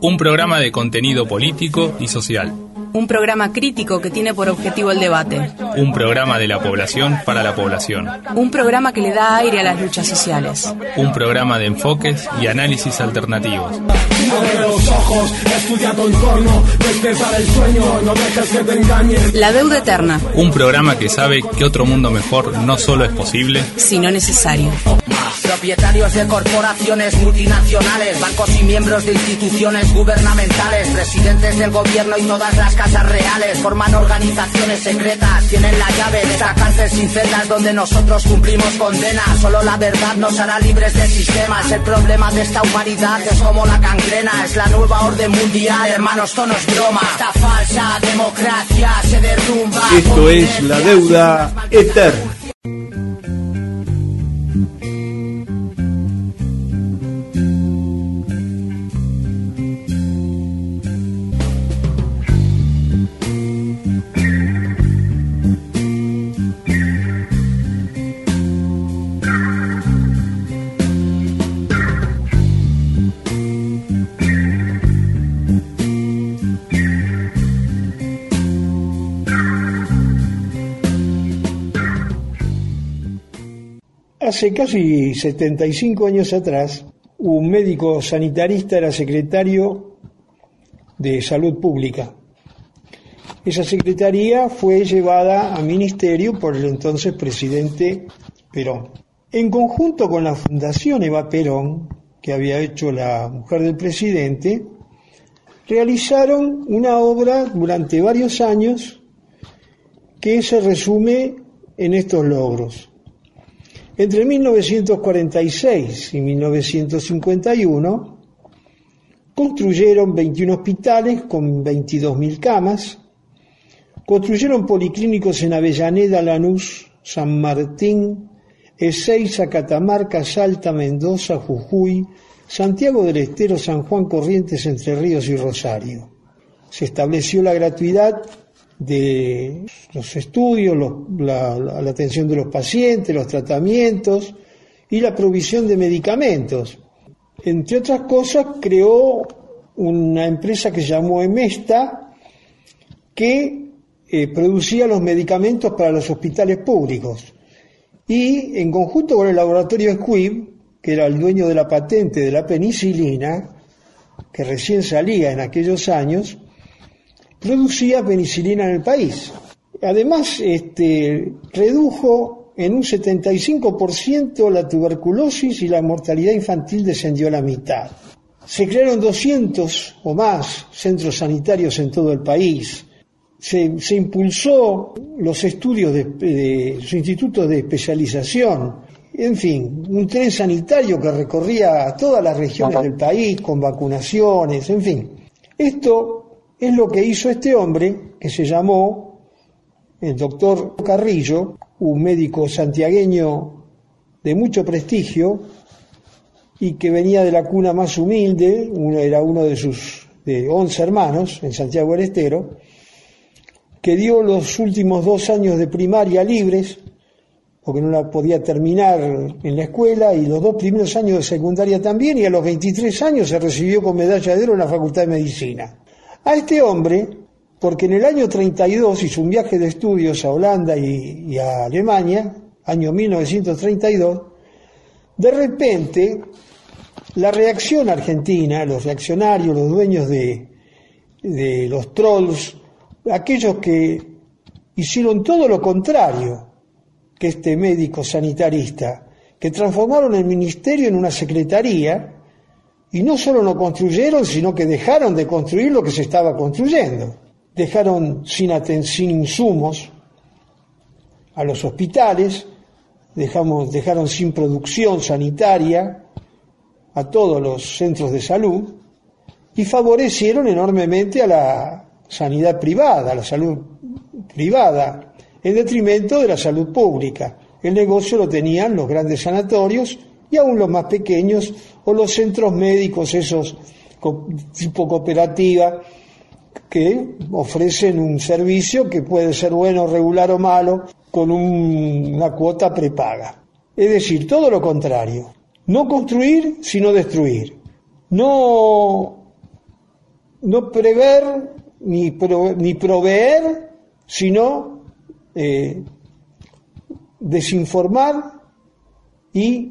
Un programa de contenido político y social. Un programa crítico que tiene por objetivo el debate. Un programa de la población para la población. Un programa que le da aire a las luchas sociales. Un programa de enfoques y análisis alternativos. Abre los ojos, estudia tu entorno, despierta del sueño, no dejes que te engañen. La deuda eterna. Un programa que sabe que otro mundo mejor no solo es posible, sino necesario. Propietarios de corporaciones multinacionales, bancos y miembros de instituciones gubernamentales, presidentes del gobierno y todas las casas reales forman organizaciones secretas, tienen la llave de esa cárcel sin celdas donde nosotros cumplimos condena. Solo la verdad nos hará libres del sistema. Es el problema de esta humanidad, es como la gangrena, es la nueva orden mundial, hermanos, esto no es broma. Esta falsa democracia se derrumba. Esto es la deuda eterna. Hace casi 75 años atrás, un médico sanitarista era secretario de Salud Pública. Esa secretaría fue llevada a ministerio por el entonces presidente Perón. En conjunto con la Fundación Eva Perón, que había hecho la mujer del presidente, realizaron una obra durante varios años que se resume en estos logros. Entre 1946 y 1951 construyeron 21 hospitales con 22.000 camas, construyeron policlínicos en Avellaneda, Lanús, San Martín, Ezeiza, Catamarca, Salta, Mendoza, Jujuy, Santiago del Estero, San Juan, Corrientes, Entre Ríos y Rosario. Se estableció la gratuidad de los estudios, la atención de los pacientes, los tratamientos y la provisión de medicamentos. Entre otras cosas, creó una empresa que se llamó Emesta, que producía los medicamentos para los hospitales públicos. Y en conjunto con el laboratorio Squibb, que era el dueño de la patente de la penicilina, que recién salía en aquellos años, producía penicilina en el país. Además, redujo en un 75% la tuberculosis y la mortalidad infantil descendió a la mitad. Se crearon 200 o más centros sanitarios en todo el país. Se impulsó los estudios de los institutos de especialización. En fin, un tren sanitario que recorría todas las regiones del país con vacunaciones, en fin. Esto es lo que hizo este hombre, que se llamó el doctor Carrillo, un médico santiagueño de mucho prestigio y que venía de la cuna más humilde. Era uno de 11 hermanos en Santiago del Estero, que dio los últimos 2 años de primaria libres, porque no la podía terminar en la escuela, y los 2 primeros años de secundaria también, y a los 23 años se recibió con medalla de oro en la Facultad de Medicina. A este hombre, porque en el año 32 hizo un viaje de estudios a Holanda y a Alemania, año 1932, de repente la reacción argentina, los reaccionarios, los dueños de los trolls, aquellos que hicieron todo lo contrario que este médico sanitarista, que transformaron el ministerio en una secretaría, y no solo no construyeron, sino que dejaron de construir lo que se estaba construyendo. Dejaron sin insumos a los hospitales, dejaron sin producción sanitaria a todos los centros de salud y favorecieron enormemente a la sanidad privada, a la salud privada, en detrimento de la salud pública. El negocio lo tenían los grandes sanatorios y aún los más pequeños o los centros médicos, esos tipo cooperativa, que ofrecen un servicio que puede ser bueno, regular o malo, con una cuota prepaga. Es decir, todo lo contrario. No construir, sino destruir. No no prever ni proveer, sino desinformar y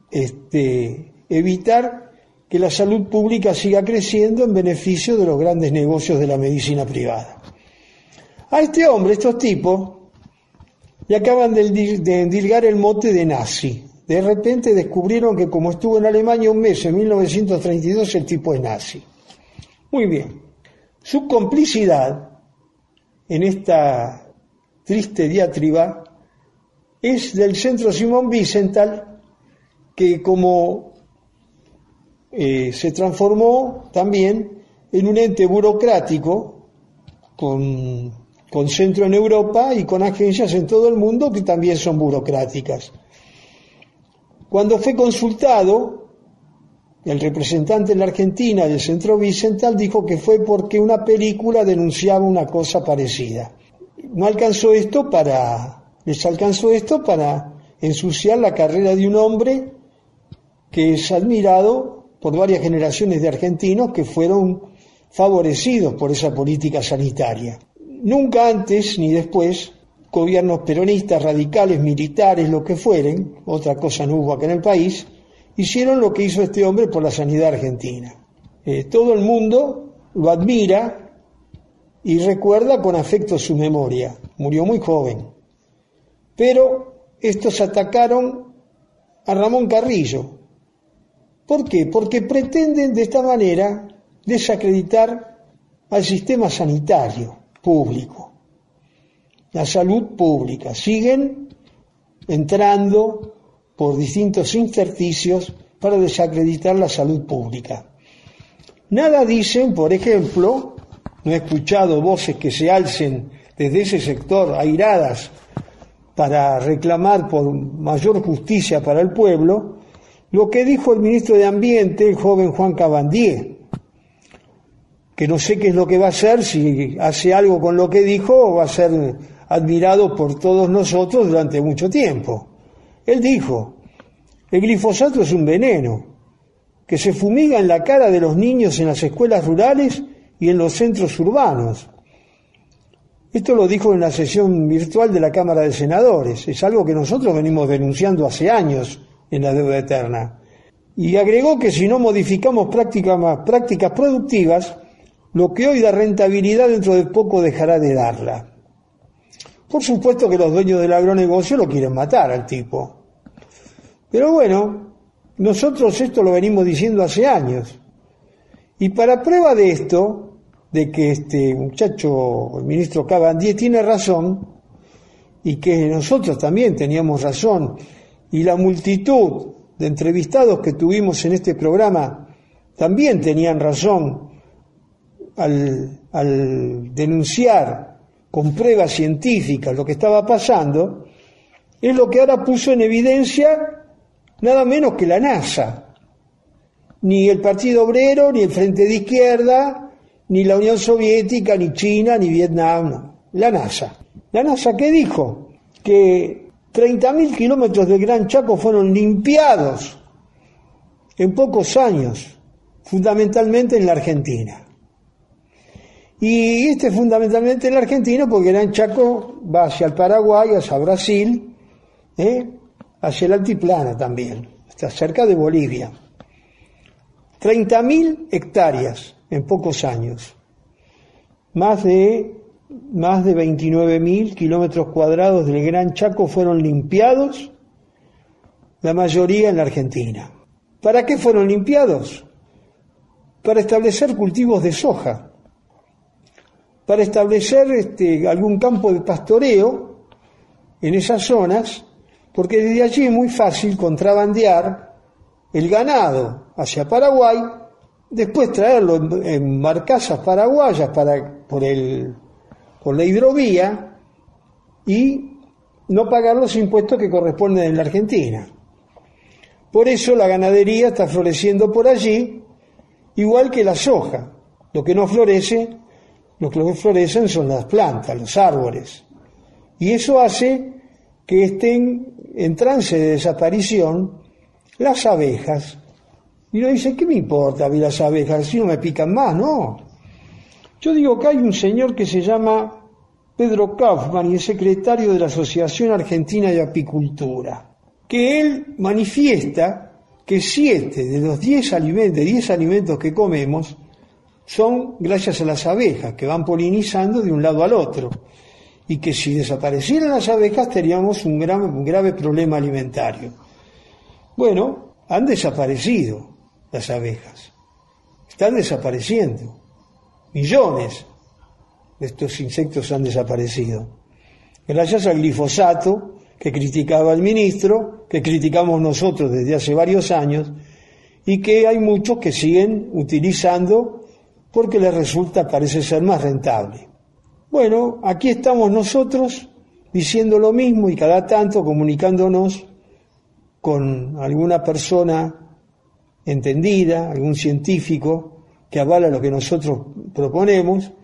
evitar que la salud pública siga creciendo en beneficio de los grandes negocios de la medicina privada. A este hombre, estos tipos, le acaban de endilgar el mote de nazi. De repente descubrieron que como estuvo en Alemania un mes en 1932, el tipo es nazi. Muy bien. Su complicidad en esta triste diatriba es del Centro Simón Wiesenthal, que como se transformó también en un ente burocrático con centro en Europa y con agencias en todo el mundo que también son burocráticas. Cuando fue consultado, el representante en la Argentina del Centro Wiesenthal dijo que fue porque una película denunciaba una cosa parecida. Les alcanzó esto para ensuciar la carrera de un hombre que es admirado por varias generaciones de argentinos que fueron favorecidos por esa política sanitaria. Nunca antes ni después, gobiernos peronistas, radicales, militares, lo que fueren, otra cosa no hubo acá en el país, hicieron lo que hizo este hombre por la sanidad argentina. Todo el mundo lo admira y recuerda con afecto su memoria. Murió muy joven. Pero estos atacaron a Ramón Carrillo. ¿Por qué? Porque pretenden de esta manera desacreditar al sistema sanitario público, la salud pública. Siguen entrando por distintos intersticios para desacreditar la salud pública. Nada dicen, por ejemplo, no he escuchado voces que se alcen desde ese sector airadas para reclamar por mayor justicia para el pueblo, lo que dijo el ministro de Ambiente, el joven Juan Cabandier, que no sé qué es lo que va a hacer, si hace algo con lo que dijo, va a ser admirado por todos nosotros durante mucho tiempo. Él dijo: el glifosato es un veneno que se fumiga en la cara de los niños en las escuelas rurales y en los centros urbanos. Esto lo dijo en la sesión virtual de la Cámara de Senadores. Es algo que nosotros venimos denunciando hace años en la deuda eterna. Y agregó que si no modificamos prácticas productivas, lo que hoy da rentabilidad dentro de poco dejará de darla. Por supuesto que los dueños del agronegocio lo quieren matar al tipo. Pero bueno, nosotros esto lo venimos diciendo hace años. Y para prueba de esto, de que este muchacho, el ministro Cabandier, tiene razón, y que nosotros también teníamos razón, y la multitud de entrevistados que tuvimos en este programa también tenían razón al denunciar con pruebas científicas lo que estaba pasando, es lo que ahora puso en evidencia nada menos que la NASA. Ni el Partido Obrero, ni el Frente de Izquierda, ni la Unión Soviética, ni China, ni Vietnam, no. La NASA. ¿La NASA qué dijo? Que 30.000 kilómetros del Gran Chaco fueron limpiados en pocos años, fundamentalmente en la Argentina. Y fundamentalmente en la Argentina porque el Gran Chaco va hacia el Paraguay, hacia Brasil, hacia el altiplano también, está cerca de Bolivia. 30.000 hectáreas en pocos años, más de 29.000 kilómetros cuadrados del Gran Chaco fueron limpiados, la mayoría en la Argentina. ¿Para qué fueron limpiados? Para establecer cultivos de soja, para establecer algún campo de pastoreo en esas zonas, porque desde allí es muy fácil contrabandear el ganado hacia Paraguay, después traerlo en barcazas paraguayas por la hidrovía y no pagar los impuestos que corresponden en la Argentina. Por eso la ganadería está floreciendo por allí, igual que la soja. Lo que florecen son las plantas, los árboles. Y eso hace que estén en trance de desaparición las abejas. Y uno dice, ¿qué me importa a mí las abejas? Si no me pican más, no. Yo digo que hay un señor que se llama Pedro Kaufmann y es secretario de la Asociación Argentina de Apicultura, que él manifiesta que 7 de los 10 alimentos que comemos son gracias a las abejas, que van polinizando de un lado al otro, y que si desaparecieran las abejas teníamos un grave problema alimentario. Bueno, han desaparecido las abejas, están desapareciendo, millones de estos insectos han desaparecido, gracias al glifosato que criticaba el ministro, que criticamos nosotros desde hace varios años, y que hay muchos que siguen utilizando porque les resulta, parece ser, más rentable. Bueno, aquí estamos nosotros diciendo lo mismo y cada tanto comunicándonos con alguna persona entendida, algún científico que avala lo que nosotros proponemos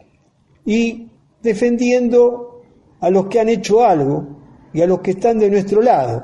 y defendiendo a los que han hecho algo y a los que están de nuestro lado.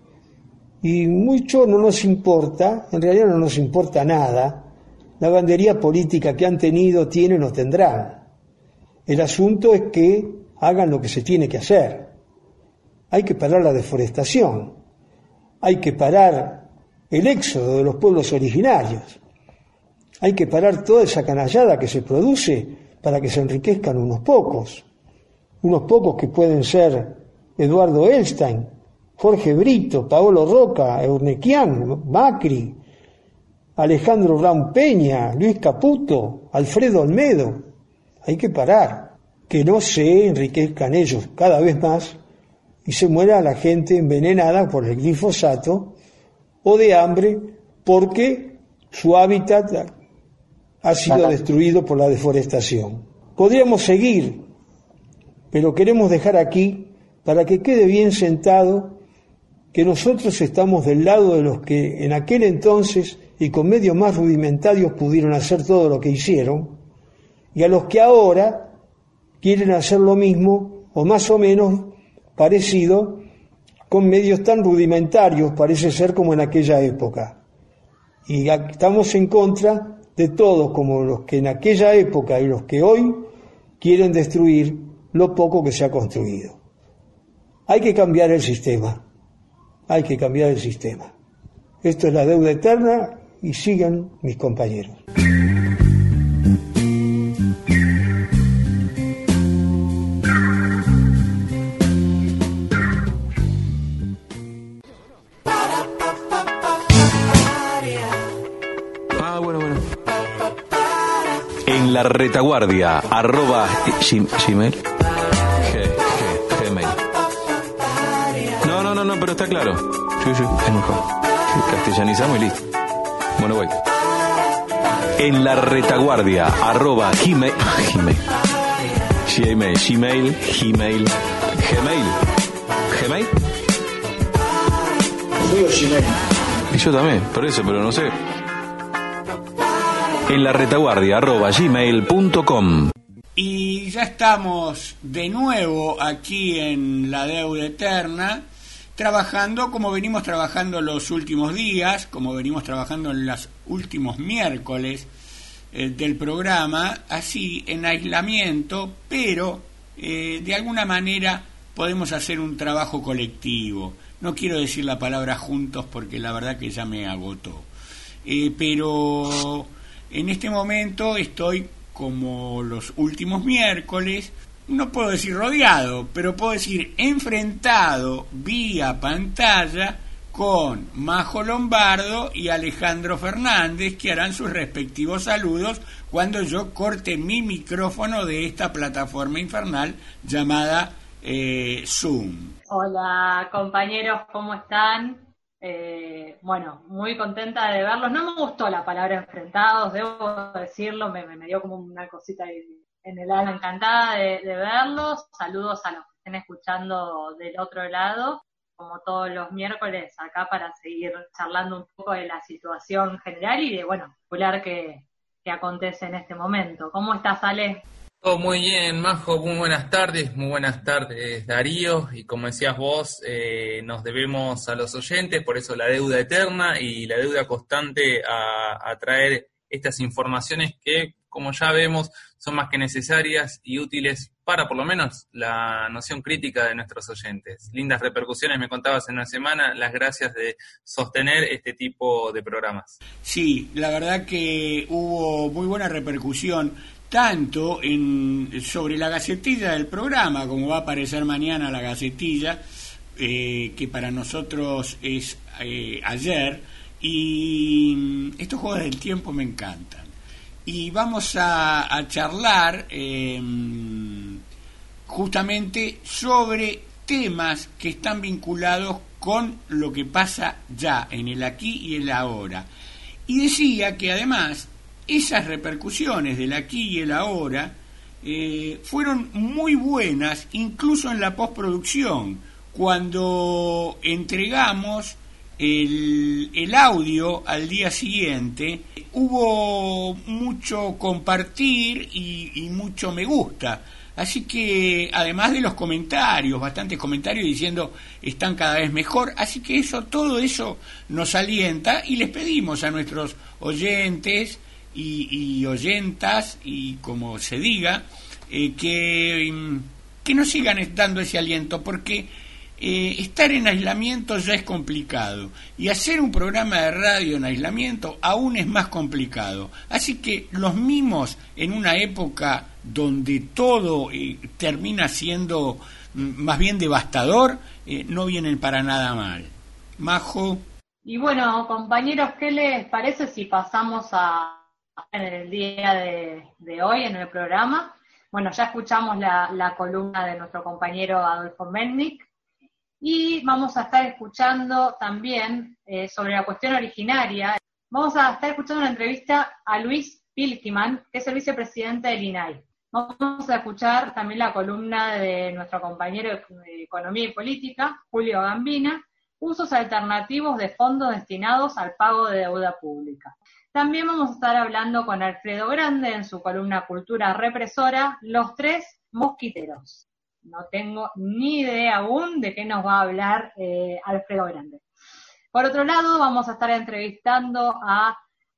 Y mucho no nos importa, en realidad no nos importa nada, la bandería política que han tenido, tienen o tendrán. El asunto es que hagan lo que se tiene que hacer. Hay que parar la deforestación, hay que parar el éxodo de los pueblos originarios, hay que parar toda esa canallada que se produce para que se enriquezcan unos pocos que pueden ser Eduardo Elstein, Jorge Brito, Paolo Roca, Eurnequian, Macri, Alejandro Raúl Peña, Luis Caputo, Alfredo Olmedo. Hay que parar, que no se enriquezcan ellos cada vez más y se muera la gente envenenada por el glifosato o de hambre porque su hábitat ha sido destruido por la deforestación. Podríamos seguir, pero queremos dejar aquí, para que quede bien sentado, que nosotros estamos del lado de los que en aquel entonces y con medios más rudimentarios pudieron hacer todo lo que hicieron, y a los que ahora quieren hacer lo mismo o más o menos parecido con medios tan rudimentarios, parece ser, como en aquella época. Y estamos en contra de todos, como los que en aquella época y los que hoy quieren destruir lo poco que se ha construido. Hay que cambiar el sistema, hay que cambiar el sistema. Esto es La Deuda Eterna y sigan mis compañeros. En la retaguardia @gmail. Gmail. No, pero está claro. Sí, es mejor. Castellanizamos y listo. Bueno, voy. En la retaguardia @gmail. Gmail. Y yo también, por eso, pero no sé. En la retaguardia @gmail.com. Y ya estamos de nuevo aquí en La Deuda Eterna, trabajando como venimos trabajando los últimos días, como venimos trabajando en los últimos miércoles del programa, así en aislamiento, pero de alguna manera podemos hacer un trabajo colectivo. No quiero decir la palabra juntos porque la verdad que ya me agotó, pero en este momento estoy como los últimos miércoles, no puedo decir rodeado, pero puedo decir enfrentado vía pantalla con Majo Lombardo y Alejandro Fernández, que harán sus respectivos saludos cuando yo corte mi micrófono de esta plataforma infernal llamada Zoom. Hola compañeros, ¿cómo están? Bueno, muy contenta de verlos. No me gustó la palabra enfrentados, debo decirlo, me dio como una cosita en el alma. Encantada de verlos. Saludos a los que estén escuchando del otro lado, como todos los miércoles acá, para seguir charlando un poco de la situación general y de, particular que acontece en este momento. ¿Cómo estás, Ale? Todo muy bien, Majo, muy buenas tardes Darío, y como decías vos, nos debemos a los oyentes, por eso la deuda eterna y la deuda constante a traer estas informaciones que, como ya vemos, son más que necesarias y útiles para, por lo menos, la noción crítica de nuestros oyentes. Lindas repercusiones, me contabas en una semana, las gracias de sostener este tipo de programas. Sí, la verdad que hubo muy buena repercusión, tanto sobre la gacetilla del programa, como va a aparecer mañana la gacetilla, que para nosotros es ayer, y estos juegos del tiempo me encantan. Y vamos a charlar justamente sobre temas que están vinculados con lo que pasa ya en el aquí y el ahora. Y decía que además esas repercusiones del aquí y el ahora fueron muy buenas, incluso en la postproducción, cuando entregamos el audio al día siguiente. Hubo mucho compartir y mucho me gusta, así que además de los comentarios, bastantes comentarios diciendo están cada vez mejor, así que todo eso nos alienta, y les pedimos a nuestros oyentes y oyentas, y como se diga, que nos sigan dando ese aliento, porque estar en aislamiento ya es complicado, y hacer un programa de radio en aislamiento aún es más complicado. Así que los mimos en una época donde todo termina siendo más bien devastador, no vienen para nada mal. Majo. Y bueno, compañeros, ¿qué les parece si pasamos en el día de hoy en el programa? Bueno, ya escuchamos la columna de nuestro compañero Adolfo Melnik, y vamos a estar escuchando también sobre la cuestión originaria. Vamos a estar escuchando una entrevista a Luis Pilkiman, que es el vicepresidente del INAI. Vamos a escuchar también la columna de nuestro compañero de Economía y Política, Julio Gambina, usos alternativos de fondos destinados al pago de deuda pública. También vamos a estar hablando con Alfredo Grande en su columna Cultura Represora, Los Tres Mosquiteros. No tengo ni idea aún de qué nos va a hablar Alfredo Grande. Por otro lado, vamos a estar entrevistando a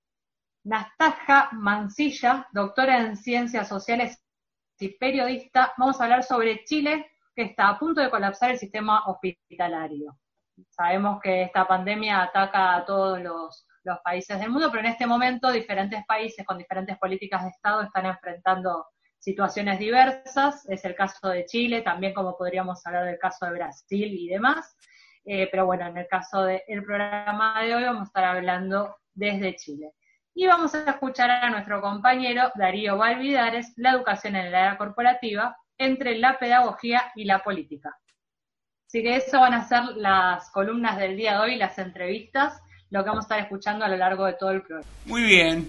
Nastaja Mancilla, doctora en Ciencias Sociales y periodista. Vamos a hablar sobre Chile, que está a punto de colapsar el sistema hospitalario. Sabemos que esta pandemia ataca a todos los países del mundo, pero en este momento diferentes países con diferentes políticas de Estado están enfrentando situaciones diversas. Es el caso de Chile, también como podríamos hablar del caso de Brasil y demás, pero bueno, en el caso del programa de hoy vamos a estar hablando desde Chile. Y vamos a escuchar a nuestro compañero Darío Valvidares, la educación en la era corporativa, entre la pedagogía y la política. Así que eso van a ser las columnas del día de hoy, las entrevistas, lo que vamos a estar escuchando a lo largo de todo el programa. Muy bien,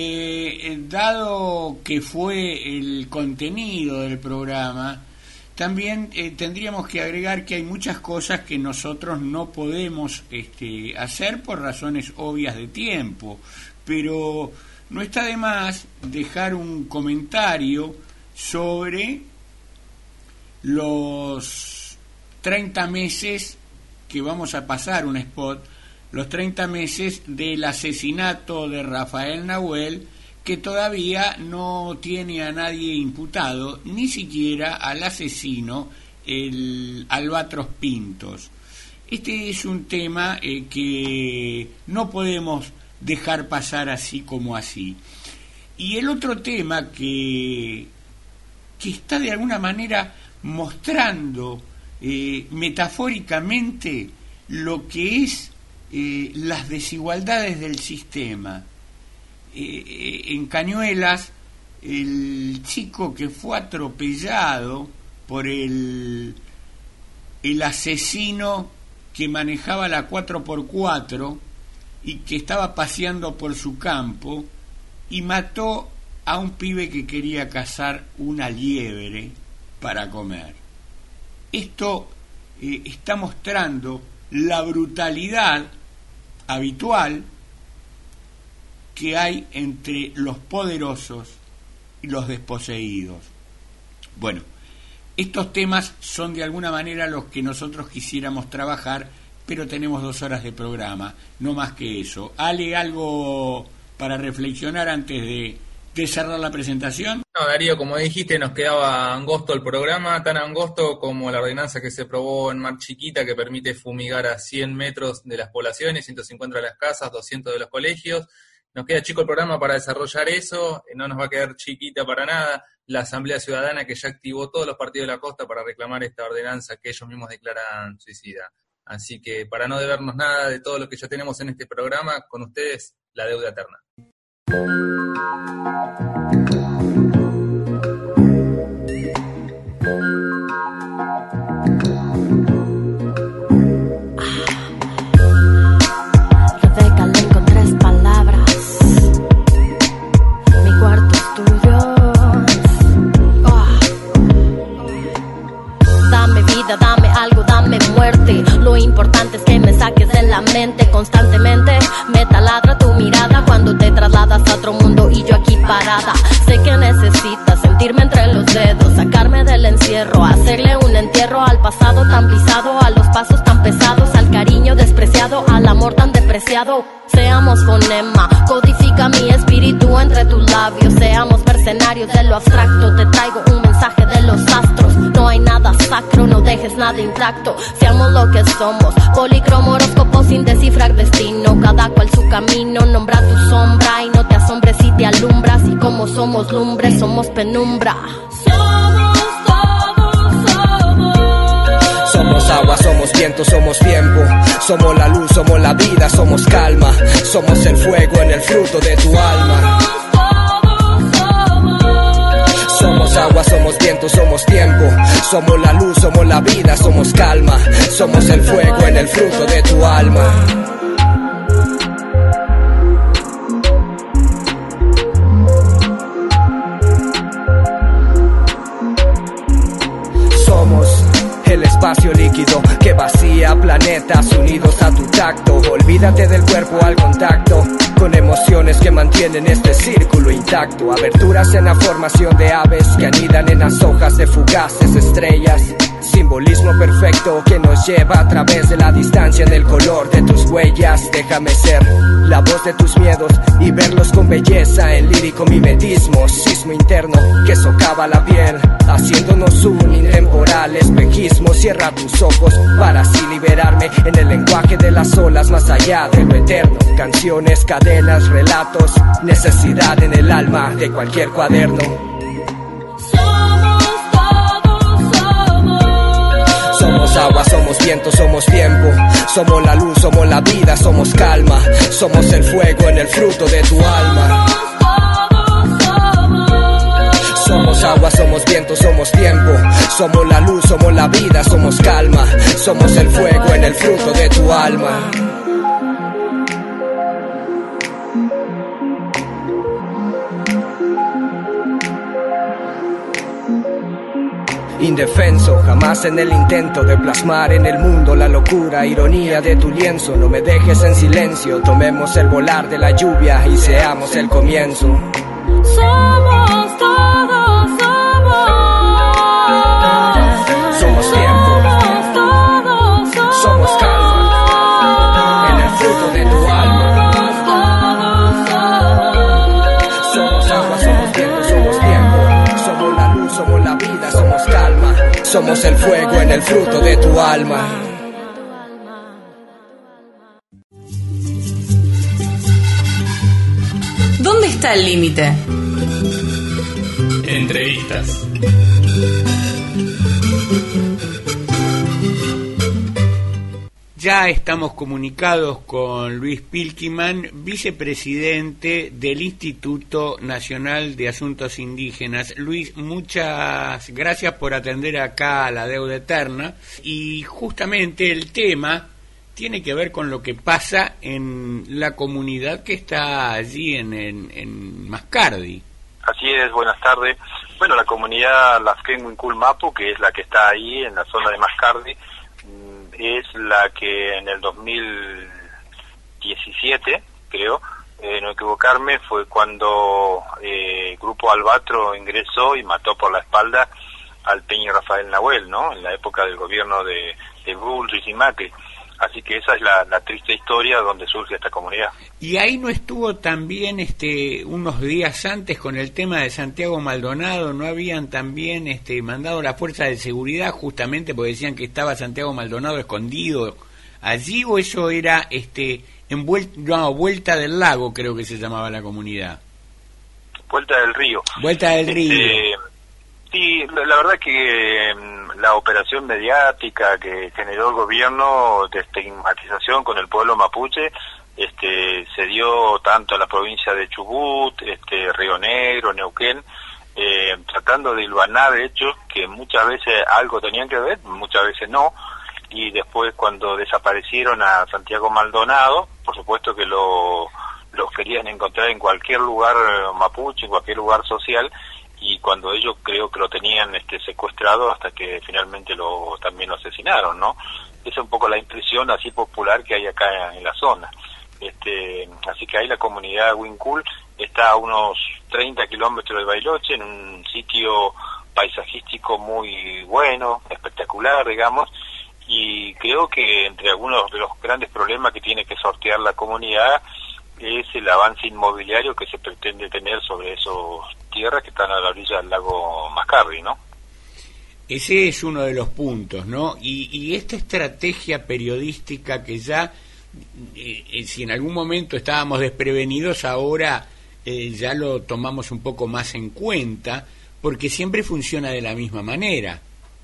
dado que fue el contenido del programa, también tendríamos que agregar que hay muchas cosas que nosotros no podemos hacer por razones obvias de tiempo, pero no está de más dejar un comentario sobre los 30 meses que vamos a pasar, un spot, los 30 meses del asesinato de Rafael Nahuel, que todavía no tiene a nadie imputado, ni siquiera al asesino, el Albatros Pintos. Este es un tema que no podemos dejar pasar así como así. Y el otro tema que está de alguna manera mostrando metafóricamente lo que es las desigualdades del sistema. En Cañuelas, el chico que fue atropellado por el asesino que manejaba la 4x4 y que estaba paseando por su campo y mató a un pibe que quería cazar una liebre para comer. Esto está mostrando la brutalidad habitual que hay entre los poderosos y los desposeídos. Bueno, estos temas son de alguna manera los que nosotros quisiéramos trabajar, pero tenemos 2 horas de programa, no más que eso. Ale, ¿algo para reflexionar antes de cerrar la presentación? No, Darío, como dijiste, nos quedaba angosto el programa, tan angosto como la ordenanza que se aprobó en Mar Chiquita, que permite fumigar a 100 metros de las poblaciones, 150 de las casas, 200 de los colegios. Nos queda chico el programa para desarrollar eso, no nos va a quedar chiquita para nada la Asamblea Ciudadana, que ya activó todos los partidos de la costa para reclamar esta ordenanza que ellos mismos declaran suicida. Así que para no debernos nada de todo lo que ya tenemos en este programa, con ustedes, la deuda eterna. Dame algo, dame muerte. Lo importante es que me saques de la mente constantemente. Me taladra tu mirada cuando te trasladas a otro mundo y yo aquí parada. Sé que necesitas sentirme entre los dedos, sacarme del encierro, hacerle un entierro al pasado tan pisado, a los pasos tan pesados, al cariño despreciado, al amor tan depreciado. Seamos fonema, codifica mi espíritu entre tus labios. Seamos mercenarios de lo abstracto, te traigo un mensaje de los astros. No hay nada sacro, no dejes nada intacto. Seamos lo que somos, polícromo, horóscopo sin descifrar destino. Cada cual su camino, nombra tu sombra y no te asombres si te alumbras. Y como somos lumbre, somos penumbra. Somos agua, somos viento, somos tiempo. Somos la luz, somos la vida, somos calma. Somos el fuego en el fruto de tu alma. Somos agua, somos viento, somos tiempo. Somos la luz, somos la vida, somos calma. Somos el fuego en el fruto de tu alma. Somos el espacio líquido que vacía planetas unidos a tu tacto. Olvídate del cuerpo al contacto, con emociones que mantienen este círculo intacto. Aberturas en la formación de aves que anidan en las hojas de fugaces estrellas. Simbolismo perfecto que nos lleva a través de la distancia en el color de tus huellas. Déjame ser la voz de tus miedos y verlos con belleza en lírico mimetismo. Sismo interno que socava la piel, haciéndonos un intemporal espejismo. Cierra tus ojos para así liberarme en el lenguaje de las olas más allá de lo eterno. Canciones, cadenas, relatos, necesidad en el alma de cualquier cuaderno. Somos agua, somos viento, somos tiempo. Somos la luz, somos la vida, somos calma. Somos el fuego en el fruto de tu alma. Somos agua, somos viento, somos tiempo. Somos la luz, somos la vida, somos calma. Somos el fuego en el fruto de tu alma. Indefenso, jamás en el intento de plasmar en el mundo la locura, ironía de tu lienzo. No me dejes en silencio, tomemos el volar de la lluvia y seamos el comienzo. Somos todos, somos tiempo, somos calma, en el fruto de tu alma. Somos agua, somos viento, somos tiempo. Somos la luz, somos la vida, somos calma. Somos el fuego en el fruto de tu alma. ¿Dónde está el límite? Entrevistas. Ya estamos comunicados con Luis Pilkiman, vicepresidente del Instituto Nacional de Asuntos Indígenas. Luis, muchas gracias por atender acá a La Deuda Eterna. Y justamente el tema tiene que ver con lo que pasa en la comunidad que está allí en Mascardi. Así es, buenas tardes. Bueno, la comunidad Lasquenhuincul-Mapu, que es la que está ahí en la zona de Mascardi, es la que en el 2017, creo, no equivocarme, fue cuando el grupo Albatro ingresó y mató por la espalda al Peña Rafael Nahuel, ¿no? En la época del gobierno de Bullrich y Macri. Así que esa es la triste historia donde surge esta comunidad. Y ahí no estuvo también unos días antes con el tema de Santiago Maldonado, ¿no habían también mandado la fuerza de seguridad justamente porque decían que estaba Santiago Maldonado escondido allí, o eso era Vuelta del Lago, creo que se llamaba la comunidad? Vuelta del Río. Vuelta del Río. Sí, la verdad que la operación mediática que generó el gobierno de estigmatización con el pueblo mapuche se dio tanto en la provincia de Chubut, Río Negro, Neuquén, tratando de hilvanar hechos que muchas veces algo tenían que ver, muchas veces no, y después cuando desaparecieron a Santiago Maldonado, por supuesto que los querían encontrar en cualquier lugar mapuche, en cualquier lugar social, y cuando ellos creo que lo tenían secuestrado hasta que finalmente también lo asesinaron, ¿no? Esa es un poco la impresión así popular que hay acá en la zona. Así que ahí la comunidad Huincul está a unos 30 kilómetros de Bariloche, en un sitio paisajístico muy bueno, espectacular, digamos, y creo que entre algunos de los grandes problemas que tiene que sortear la comunidad es el avance inmobiliario que se pretende tener sobre esas tierras que están a la orilla del lago Mascardi, ¿no? Ese es uno de los puntos, ¿no? Y esta estrategia periodística que ya, si en algún momento estábamos desprevenidos, ahora ya lo tomamos un poco más en cuenta, porque siempre funciona de la misma manera.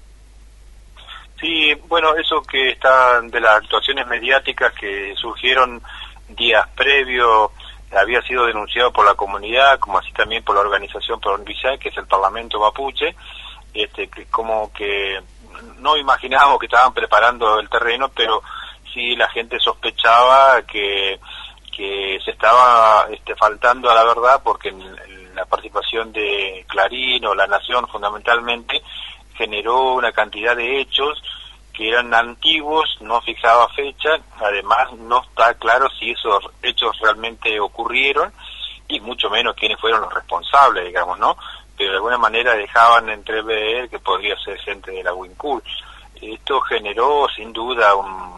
Sí, bueno, eso que está de las actuaciones mediáticas que surgieron días previos, había sido denunciado por la comunidad, como así también por la organización provincial, que es el Parlamento Mapuche, que como que no imaginábamos que estaban preparando el terreno, pero sí la gente sospechaba que se estaba faltando a la verdad, porque en la participación de Clarín o La Nación fundamentalmente generó una cantidad de hechos que eran antiguos, no fijaba fecha, además no está claro si esos hechos realmente ocurrieron y mucho menos quiénes fueron los responsables, digamos, ¿no? Pero de alguna manera dejaban entrever que podría ser gente de la Huincul. Esto generó sin duda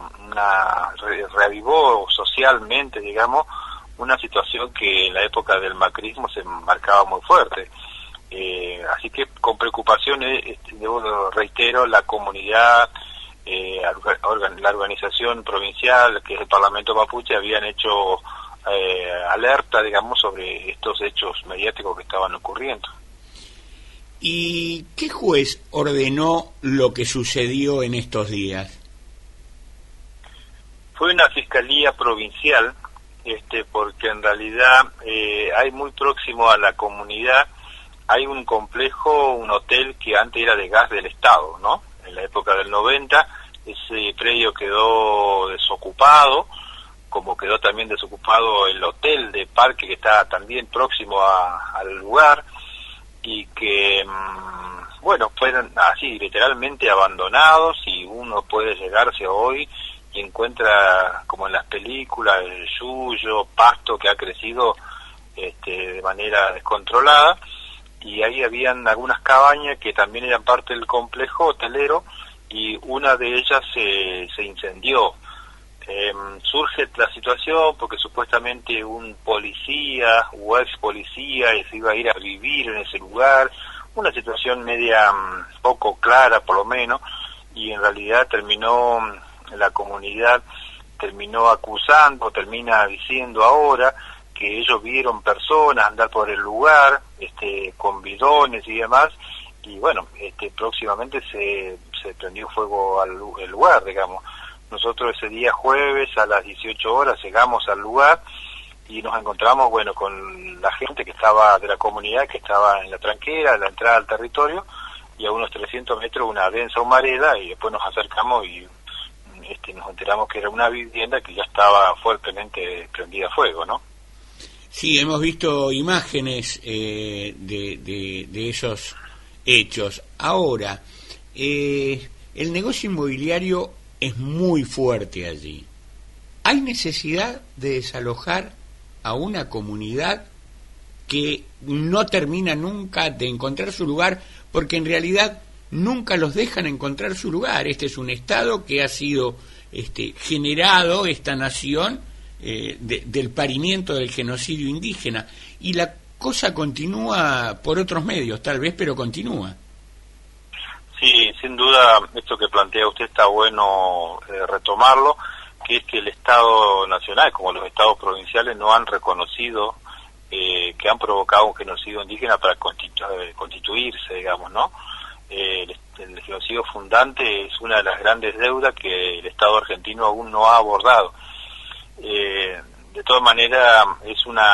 reavivó socialmente, digamos, una situación que en la época del macrismo se marcaba muy fuerte. Así que con preocupación, reitero, la comunidad, la organización provincial, que es el Parlamento Mapuche, habían hecho alerta, digamos, sobre estos hechos mediáticos que estaban ocurriendo. ¿Y qué juez ordenó lo que sucedió en estos días? Fue una fiscalía provincial, porque en realidad hay muy próximo a la comunidad, hay un complejo, un hotel que antes era de gas del Estado, ¿no? En la época del 90, ese predio quedó desocupado, como quedó también desocupado el hotel de Parque, que está también próximo al lugar, y que, bueno, fueron así literalmente abandonados, y uno puede llegarse hoy y encuentra, como en las películas, el yuyo, pasto que ha crecido de manera descontrolada, y ahí habían algunas cabañas que también eran parte del complejo hotelero, y una de ellas se incendió. Surge la situación porque supuestamente un policía o ex policía se iba a ir a vivir en ese lugar, una situación media poco clara por lo menos, y en realidad la comunidad termina diciendo ahora que ellos vieron personas andar por el lugar con bidones y demás, y bueno, próximamente se prendió fuego al lugar, digamos. Nosotros ese día jueves a las 18 horas llegamos al lugar y nos encontramos, bueno, con la gente que estaba de la comunidad, que estaba en la tranquera, en la entrada al territorio, y a unos 300 metros una densa humareda, y después nos acercamos y nos enteramos que era una vivienda que ya estaba fuertemente prendida a fuego, ¿no? Sí, hemos visto imágenes de esos hechos. Ahora, el negocio inmobiliario es muy fuerte allí. ¿Hay necesidad de desalojar a una comunidad que no termina nunca de encontrar su lugar, porque en realidad nunca los dejan encontrar su lugar? Este es un Estado que ha sido generado esta nación del parimiento del genocidio indígena, y la cosa continúa por otros medios, tal vez, pero continúa. Sí, sin duda, esto que plantea usted está bueno retomarlo, que es que el Estado Nacional, como los Estados provinciales, no han reconocido que han provocado un genocidio indígena para constituirse, digamos, ¿no? El genocidio fundante es una de las grandes deudas que el Estado argentino aún no ha abordado. De todas maneras, es un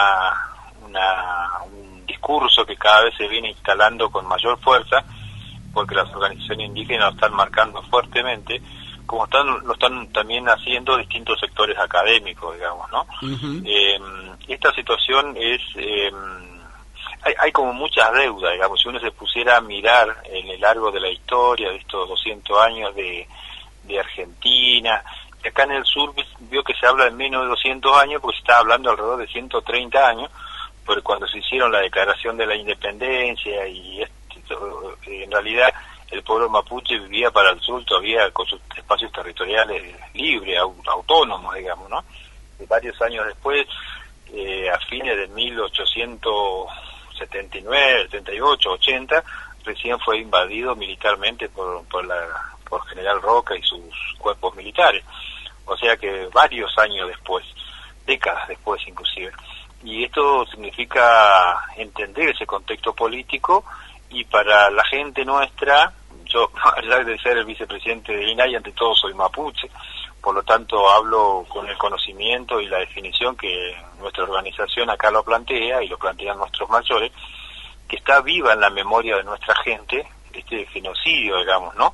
discurso que cada vez se viene instalando con mayor fuerza, porque las organizaciones indígenas lo están marcando fuertemente, como lo están también haciendo distintos sectores académicos, digamos, ¿no? Uh-huh. Esta situación es... hay como muchas deudas, digamos, si uno se pusiera a mirar en el largo de la historia de estos 200 años de Argentina, acá en el sur vio que se habla de menos de 200 años, porque se está hablando alrededor de 130 años, porque cuando se hicieron la declaración de la independencia y en realidad el pueblo mapuche vivía para el sur todavía con sus espacios territoriales libres, autónomos, digamos, ¿no? Y varios años después, a fines de 1879, 78, 80, recién fue invadido militarmente por General Roca y sus cuerpos militares. O sea que varios años después, décadas después inclusive. Y esto significa entender ese contexto político, y para la gente nuestra, yo, allá de ser el vicepresidente de INAI, ante todo soy mapuche, por lo tanto hablo con el conocimiento y la definición que nuestra organización acá lo plantea, y lo plantean nuestros mayores, que está viva en la memoria de nuestra gente este genocidio, digamos, ¿no?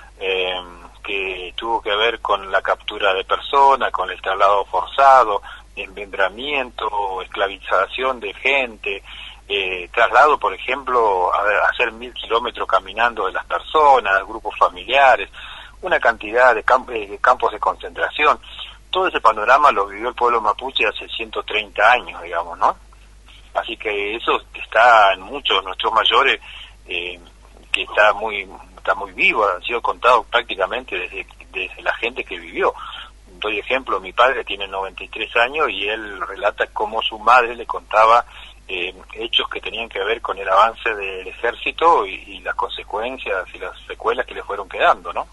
Que tuvo que ver con la captura de personas, con el traslado forzado, desmembramiento, esclavización de gente, traslado, por ejemplo, a hacer 1000 kilómetros caminando de las personas, grupos familiares, una cantidad de campos de concentración. Todo ese panorama lo vivió el pueblo mapuche hace 130 años, digamos, ¿no? Así que eso está en muchos de nuestros mayores, que está muy vivo, han sido contados prácticamente desde la gente que vivió. Doy ejemplo, mi padre tiene 93 años y él relata cómo su madre le contaba hechos que tenían que ver con el avance del ejército y las consecuencias y las secuelas que le fueron quedando, ¿no?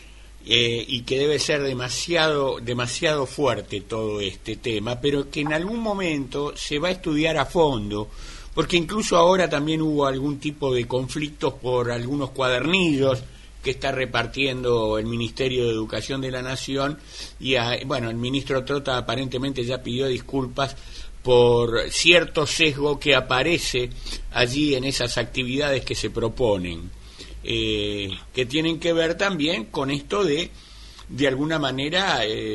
Y que debe ser demasiado fuerte todo este tema, pero que en algún momento se va a estudiar a fondo, porque incluso ahora también hubo algún tipo de conflictos por algunos cuadernillos que está repartiendo el Ministerio de Educación de la Nación, y el ministro Trota aparentemente ya pidió disculpas por cierto sesgo que aparece allí en esas actividades que se proponen, que tienen que ver también con esto de alguna manera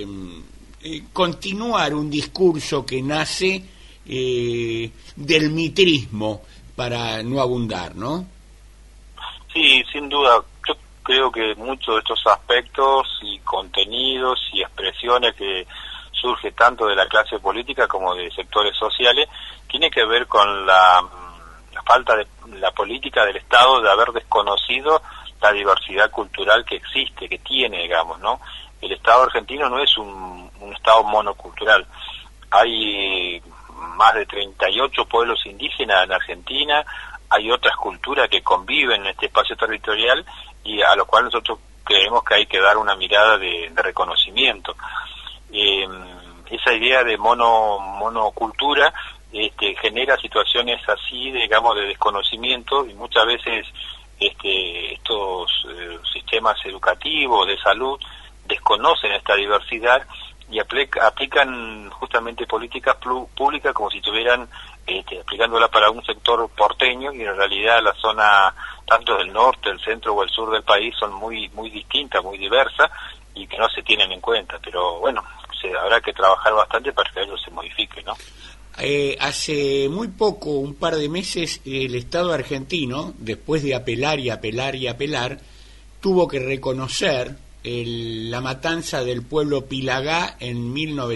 continuar un discurso que nace del mitrismo, para no abundar, ¿no? Sí, sin duda. Yo creo que muchos de estos aspectos y contenidos y expresiones que surge tanto de la clase política como de sectores sociales tiene que ver con la falta de la política del Estado de haber desconocido la diversidad cultural que existe, que tiene, digamos, ¿no? El Estado argentino no es un Estado monocultural. Hay más de 38 pueblos indígenas en Argentina, hay otras culturas que conviven en este espacio territorial y a lo cual nosotros creemos que hay que dar una mirada de reconocimiento. Esa idea de monocultura genera situaciones así, digamos, de desconocimiento, y muchas veces estos sistemas educativos, de salud, desconocen esta diversidad y aplican justamente políticas públicas como si estuvieran aplicándola para un sector porteño, y en realidad la zona tanto del norte, el centro o el sur del país son muy distintas, muy diversas, y que no se tienen en cuenta. Pero bueno, habrá que trabajar bastante para que ello se modifique, ¿no? Hace muy poco, un par de meses, el Estado argentino, después de apelar y apelar y apelar, tuvo que reconocer la matanza del pueblo Pilagá en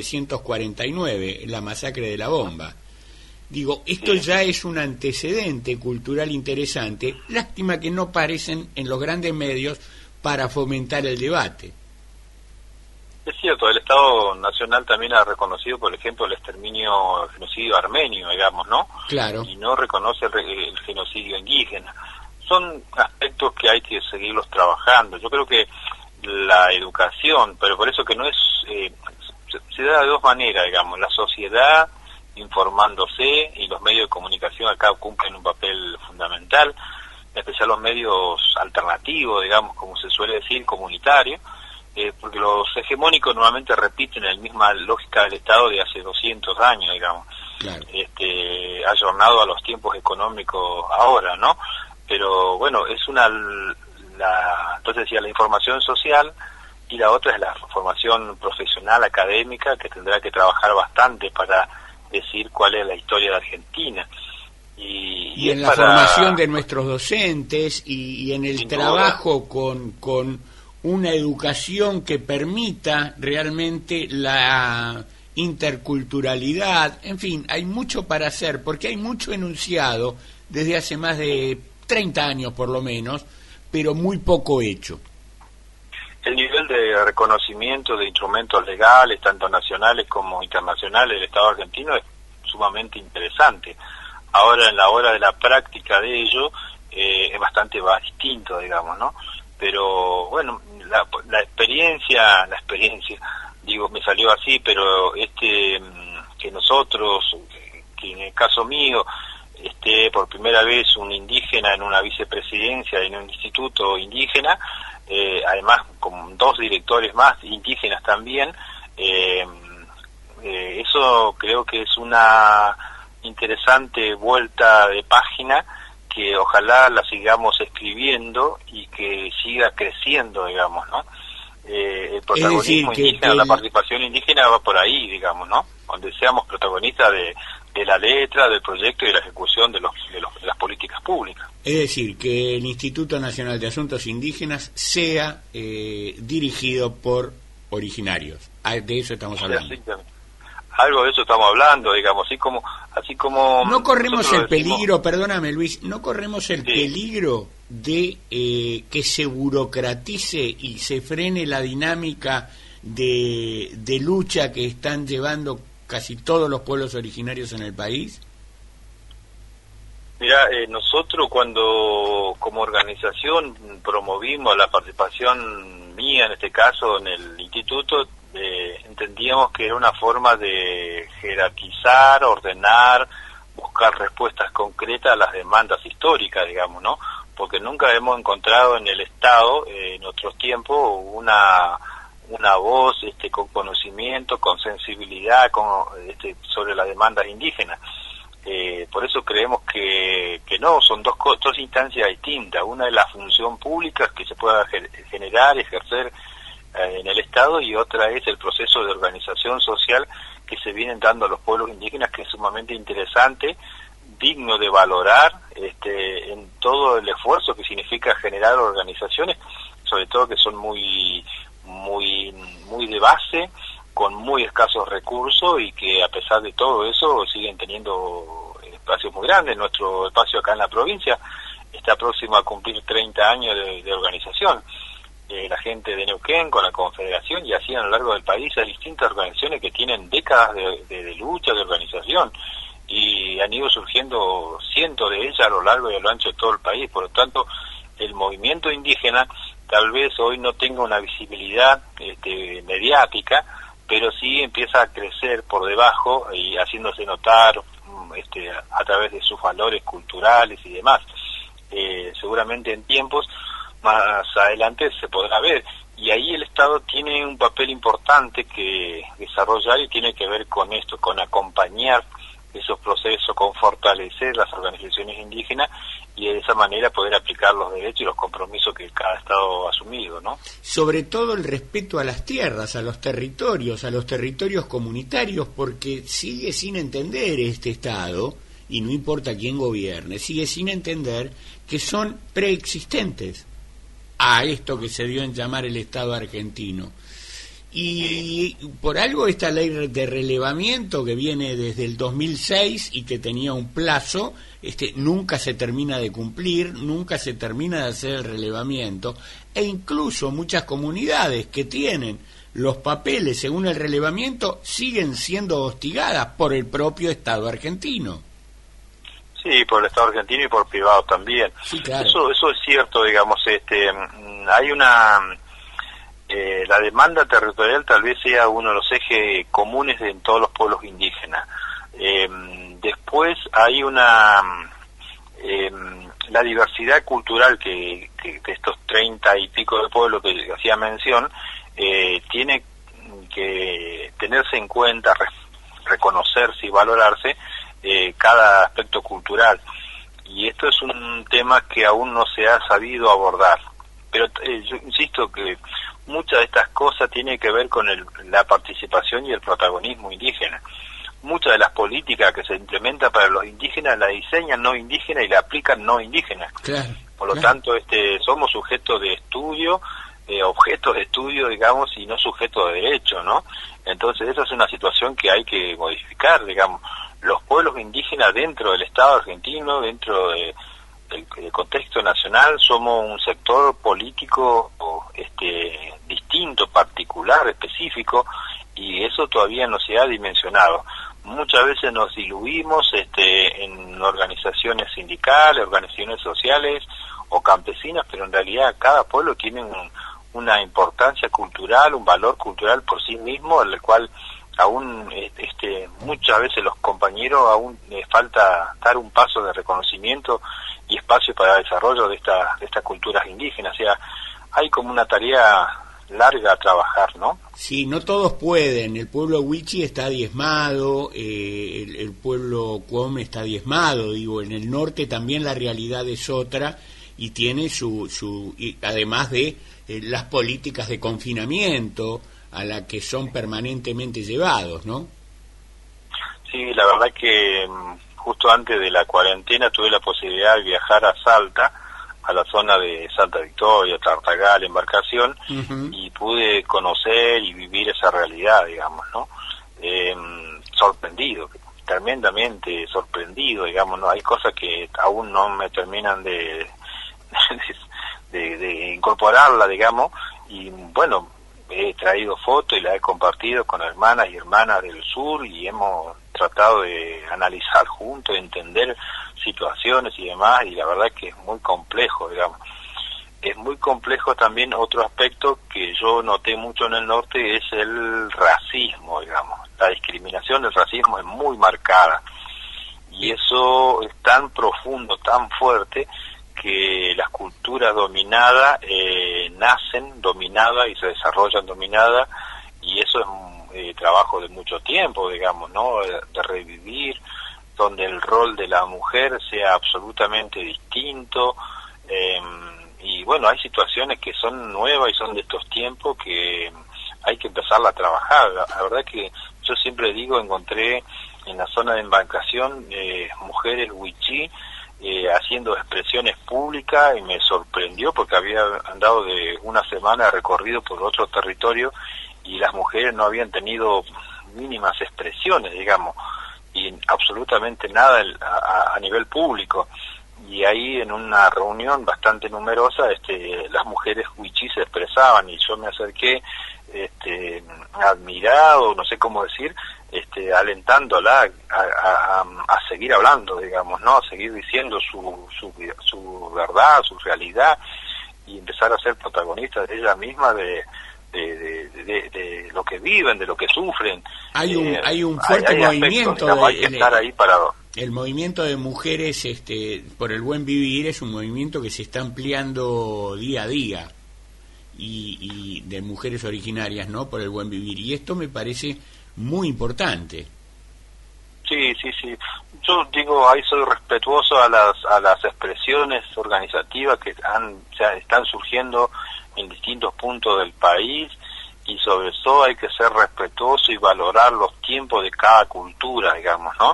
1949, la masacre de la bomba. Digo, esto ya es un antecedente cultural interesante. Lástima que no aparecen en los grandes medios para fomentar el debate. Es cierto, el Estado Nacional también ha reconocido, por ejemplo, el genocidio armenio, digamos, ¿no? Claro. Y no reconoce el genocidio indígena. Son aspectos que hay que seguirlos trabajando. Yo creo que la educación, pero por eso que no es... se da de dos maneras, digamos, la sociedad informándose y los medios de comunicación acá cumplen un papel fundamental, en especial los medios alternativos, digamos, como se suele decir, comunitarios, porque los hegemónicos normalmente repiten la misma lógica del Estado de hace 200 años, digamos, claro. Ayornado a los tiempos económicos ahora, ¿no? Pero bueno, es entonces decía, la información social, y la otra es la formación profesional, académica, que tendrá que trabajar bastante para decir cuál es la historia de Argentina. Y en la formación de nuestros docentes y en el trabajo con una educación que permita realmente la interculturalidad. En fin, hay mucho para hacer, porque hay mucho enunciado desde hace más de 30 años por lo menos, pero muy poco hecho. El nivel de reconocimiento de instrumentos legales, tanto nacionales como internacionales, del Estado argentino es sumamente interesante. Ahora, en la hora de la práctica de ello, es bastante más distinto, digamos, ¿no? Pero, bueno, la experiencia, digo, me salió así, pero que nosotros, que en el caso mío, por primera vez un indígena en una vicepresidencia en un instituto indígena, además con 2 directores más indígenas también, eso creo que es una interesante vuelta de página que ojalá la sigamos escribiendo y que siga creciendo, digamos, ¿no? El protagonismo indígena, la participación indígena va por ahí, digamos, ¿no? Donde seamos protagonistas de la letra, del proyecto y de la ejecución de las políticas públicas. Es decir, que el Instituto Nacional de Asuntos Indígenas sea dirigido por originarios. De eso estamos hablando. Algo de eso estamos hablando, digamos, así como no corremos el peligro, perdóname Luis, no corremos el peligro de que se burocratice y se frene la dinámica de lucha que están llevando casi todos los pueblos originarios en el país. Mira, nosotros cuando como organización promovimos la participación mía, en este caso en el instituto, entendíamos que era una forma de jerarquizar, ordenar, buscar respuestas concretas a las demandas históricas, digamos, ¿no? Porque nunca hemos encontrado en el Estado, en otros tiempos, una voz con conocimiento, con sensibilidad sobre las demandas indígenas. Por eso creemos que no, son dos instancias distintas. Una es la función pública que se pueda generar, ejercer en el Estado, y otra es el proceso de organización social que se vienen dando a los pueblos indígenas, que es sumamente interesante, digno de valorar en todo el esfuerzo que significa generar organizaciones, sobre todo que son muy de base, con muy escasos recursos, y que a pesar de todo eso siguen teniendo espacios muy grandes. Nuestro espacio acá en la provincia está próximo a cumplir 30 años de organización. La gente de Neuquén con la Confederación, y así a lo largo del país hay distintas organizaciones que tienen décadas de lucha, de organización, y han ido surgiendo cientos de ellas a lo largo y a lo ancho de todo el país. Por lo tanto, el movimiento indígena tal vez hoy no tenga una visibilidad mediática, pero sí empieza a crecer por debajo y haciéndose notar a través de sus valores culturales y demás. Seguramente en tiempos más adelante se podrá ver, y ahí el Estado tiene un papel importante que desarrollar, y tiene que ver con esto, con acompañar esos procesos, con fortalecer las organizaciones indígenas, y de esa manera poder aplicar los derechos y los compromisos que cada Estado ha asumido, ¿no? Sobre todo el respeto a las tierras, a los territorios comunitarios, porque sigue sin entender este Estado, y no importa quién gobierne, sigue sin entender que son preexistentes a esto que se dio en llamar el Estado argentino. Y por algo esta ley de relevamiento que viene desde el 2006 y que tenía un plazo, nunca se termina de cumplir, nunca se termina de hacer el relevamiento, e incluso muchas comunidades que tienen los papeles, según el relevamiento, siguen siendo hostigadas por el propio Estado argentino. Sí, por el Estado argentino y por privado también. Sí, claro. Eso es cierto, digamos, hay una... la demanda territorial tal vez sea uno de los ejes comunes en todos los pueblos indígenas. Después hay la diversidad cultural que de estos 30 y pico de pueblos que hacía mención, tiene que tenerse en cuenta, reconocerse y valorarse cada aspecto cultural. Y esto es un tema que aún no se ha sabido abordar. Pero yo insisto que muchas de estas cosas tienen que ver con la participación y el protagonismo indígena. Muchas de las políticas que se implementan para los indígenas la diseñan no indígenas y la aplican no indígenas. Claro, por lo tanto, somos sujetos de estudio, objetos de estudio, digamos, y no sujetos de derecho, ¿no? Entonces, esa es una situación que hay que modificar, digamos. Los pueblos indígenas dentro del Estado argentino, dentro del contexto nacional, somos un sector político distinto, particular, específico, y eso todavía no se ha dimensionado. Muchas veces nos diluimos en organizaciones sindicales, organizaciones sociales o campesinas, pero en realidad cada pueblo tiene una importancia cultural, un valor cultural por sí mismo, el cual aún muchas veces los compañeros aún falta dar un paso de reconocimiento y espacio para el desarrollo de estas culturas indígenas. O sea, hay como una tarea larga a trabajar, ¿no? Sí, no todos pueden. El pueblo Wichi está diezmado, el pueblo Cuom está diezmado, digo, en el norte también la realidad es otra y tiene y además de las políticas de confinamiento a la que son permanentemente llevados, ¿no? Sí, la verdad que justo antes de la cuarentena tuve la posibilidad de viajar a Salta, a la zona de Santa Victoria, Tartagal, Embarcación, y pude conocer y vivir esa realidad, digamos, ¿no? Sorprendido, tremendamente sorprendido, digamos, ¿no? Hay cosas que aún no me terminan de incorporarla, digamos, y bueno, he traído fotos y las he compartido con hermanas y hermanas del sur y hemos tratado de analizar juntos, de entender situaciones y demás, y la verdad es que es muy complejo, digamos. Es muy complejo también otro aspecto que yo noté mucho en el norte, es el racismo, digamos. La discriminación del racismo es muy marcada, y eso es tan profundo, tan fuerte, que las culturas dominadas nacen dominadas y se desarrollan dominadas, y eso es un trabajo de mucho tiempo, digamos, ¿no? De revivir, donde el rol de la mujer sea absolutamente distinto, y bueno, hay situaciones que son nuevas y son de estos tiempos que hay que empezarla a trabajar. La verdad que yo siempre digo, encontré en la zona de Embarcación mujeres wichí haciendo expresiones públicas, y me sorprendió porque había andado de una semana de recorrido por otro territorio y las mujeres no habían tenido mínimas expresiones, digamos, y absolutamente nada a nivel público. Y ahí en una reunión bastante numerosa las mujeres wichí se expresaban y yo me acerqué admirado, no sé cómo decir, alentándola a seguir hablando, digamos, ¿no? A seguir diciendo su verdad, su realidad, y empezar a ser protagonista de ella misma, de lo que viven, de lo que sufren. Hay un fuerte movimiento, digamos, hay que estar ahí parado. El movimiento de mujeres por el buen vivir es un movimiento que se está ampliando día a día, y de mujeres originarias, ¿no? Por el buen vivir, y esto me parece muy importante. Sí. Yo digo, ahí soy respetuoso a las expresiones organizativas que están surgiendo en distintos puntos del país, y sobre todo hay que ser respetuoso y valorar los tiempos de cada cultura, digamos, ¿no?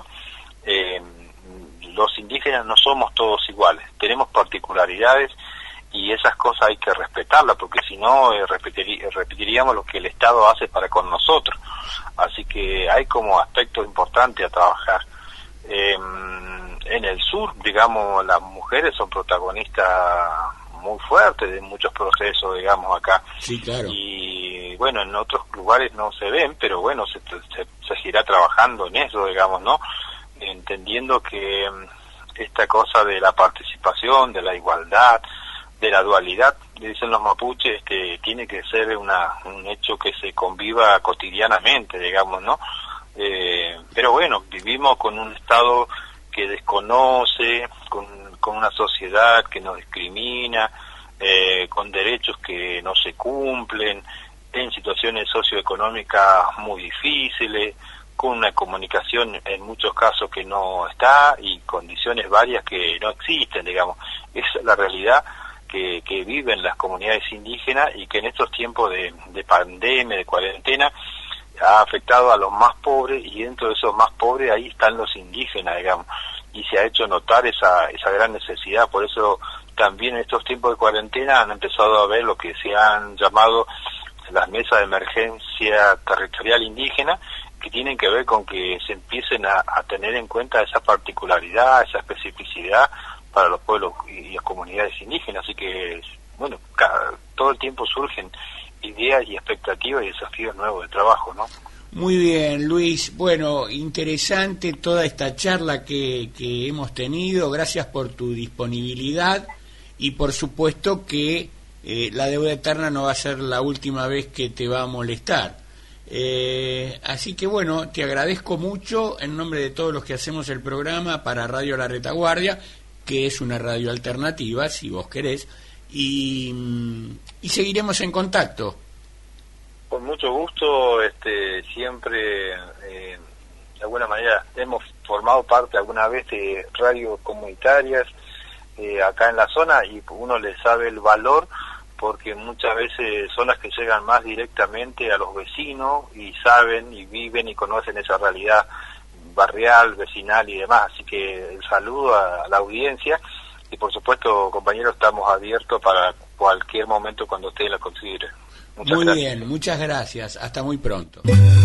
Los indígenas no somos todos iguales, tenemos particularidades, y esas cosas hay que respetarlas, porque si no repetiríamos lo que el Estado hace para con nosotros. Así que hay como aspectos importantes a trabajar. En el sur, digamos, las mujeres son protagonistas muy fuertes de muchos procesos, digamos, acá. Sí, claro. Y bueno, en otros lugares no se ven, pero bueno, se seguirá trabajando en eso, digamos, ¿no? Entendiendo que esta cosa de la participación, de la igualdad, de la dualidad, dicen los mapuches, tiene que ser un hecho que se conviva cotidianamente, digamos, ¿no? Pero bueno, vivimos con un Estado que desconoce, con una sociedad que nos discrimina, con derechos que no se cumplen, en situaciones socioeconómicas muy difíciles, con una comunicación en muchos casos que no está y condiciones varias que no existen, digamos. Esa es la realidad que viven las comunidades indígenas y que en estos tiempos de pandemia, de cuarentena, ha afectado a los más pobres, y dentro de esos más pobres ahí están los indígenas, digamos, y se ha hecho notar esa gran necesidad. Por eso también en estos tiempos de cuarentena han empezado a ver lo que se han llamado las mesas de emergencia territorial indígena, que tienen que ver con que se empiecen a tener en cuenta esa particularidad, esa especificidad para los pueblos y las comunidades indígenas. Así que, bueno, todo el tiempo surgen ideas y expectativas y desafíos nuevos de trabajo, ¿no? Muy bien, Luis. Bueno, interesante toda esta charla que hemos tenido. Gracias por tu disponibilidad y por supuesto que la deuda eterna no va a ser la última vez que te va a molestar. Así que bueno, te agradezco mucho en nombre de todos los que hacemos el programa para Radio La Retaguardia, que es una radio alternativa, si vos querés, y seguiremos en contacto. Con mucho gusto, siempre, de alguna manera, hemos formado parte alguna vez de radios comunitarias acá en la zona, y uno le sabe el valor, porque muchas veces son las que llegan más directamente a los vecinos y saben y viven y conocen esa realidad barrial, vecinal y demás. Así que el saludo a la audiencia y por supuesto, compañeros, estamos abiertos para cualquier momento cuando ustedes la consideren. Muchas gracias. Bien, muchas gracias. Hasta muy pronto.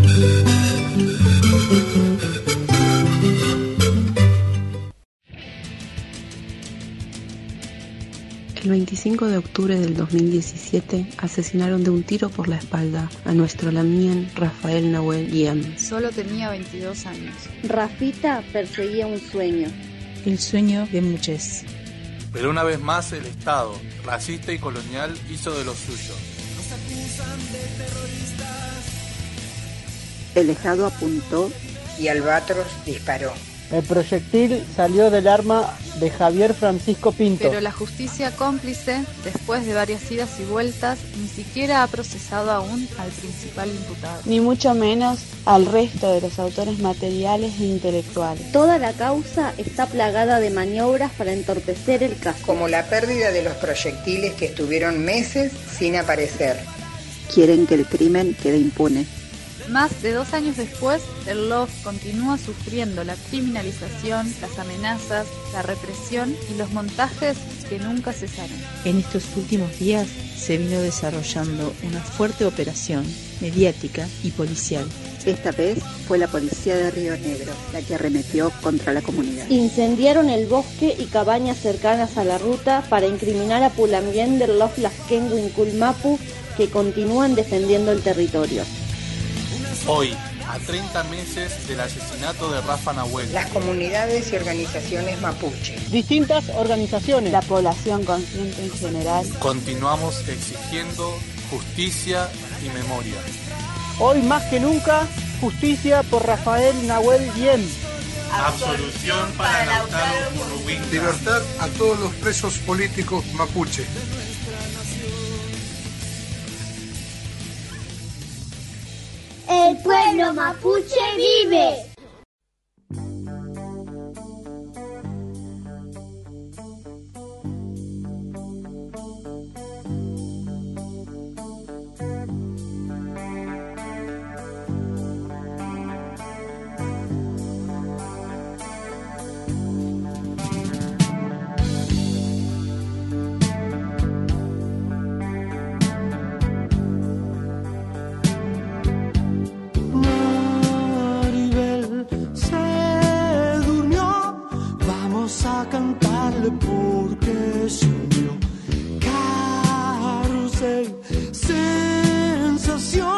El 25 de octubre del 2017 asesinaron de un tiro por la espalda a nuestro lamien Rafael Nahuel Yem. Solo tenía 22 años. Rafita perseguía un sueño. El sueño de muchos. Pero una vez más el Estado, racista y colonial, hizo de lo suyo. Nos acusan de terroristas. El Estado apuntó y Albatros disparó. El proyectil salió del arma de Javier Francisco Pinto. Pero la justicia cómplice, después de varias idas y vueltas, ni siquiera ha procesado aún al principal imputado. Ni mucho menos al resto de los autores materiales e intelectuales. Toda la causa está plagada de maniobras para entorpecer el caso. Como la pérdida de los proyectiles que estuvieron meses sin aparecer. Quieren que el crimen quede impune. Más de 2 años después, el LOF continúa sufriendo la criminalización, las amenazas, la represión y los montajes que nunca cesaron. En estos últimos días se vino desarrollando una fuerte operación mediática y policial. Esta vez fue la policía de Río Negro la que arremetió contra la comunidad. Incendiaron el bosque y cabañas cercanas a la ruta para incriminar a Pulamien del LOF Laskengu Inculmapu, que continúan defendiendo el territorio. Hoy, a 30 meses del asesinato de Rafa Nahuel, las comunidades y organizaciones mapuche, distintas organizaciones, la población consciente en general, continuamos exigiendo justicia y memoria. Hoy más que nunca, justicia por Rafael Nahuel Yem. Absolución para Lautaro Murruwinka. Libertad a todos los presos políticos mapuche. El pueblo mapuche vive. Porque soñó carrusel, sensación.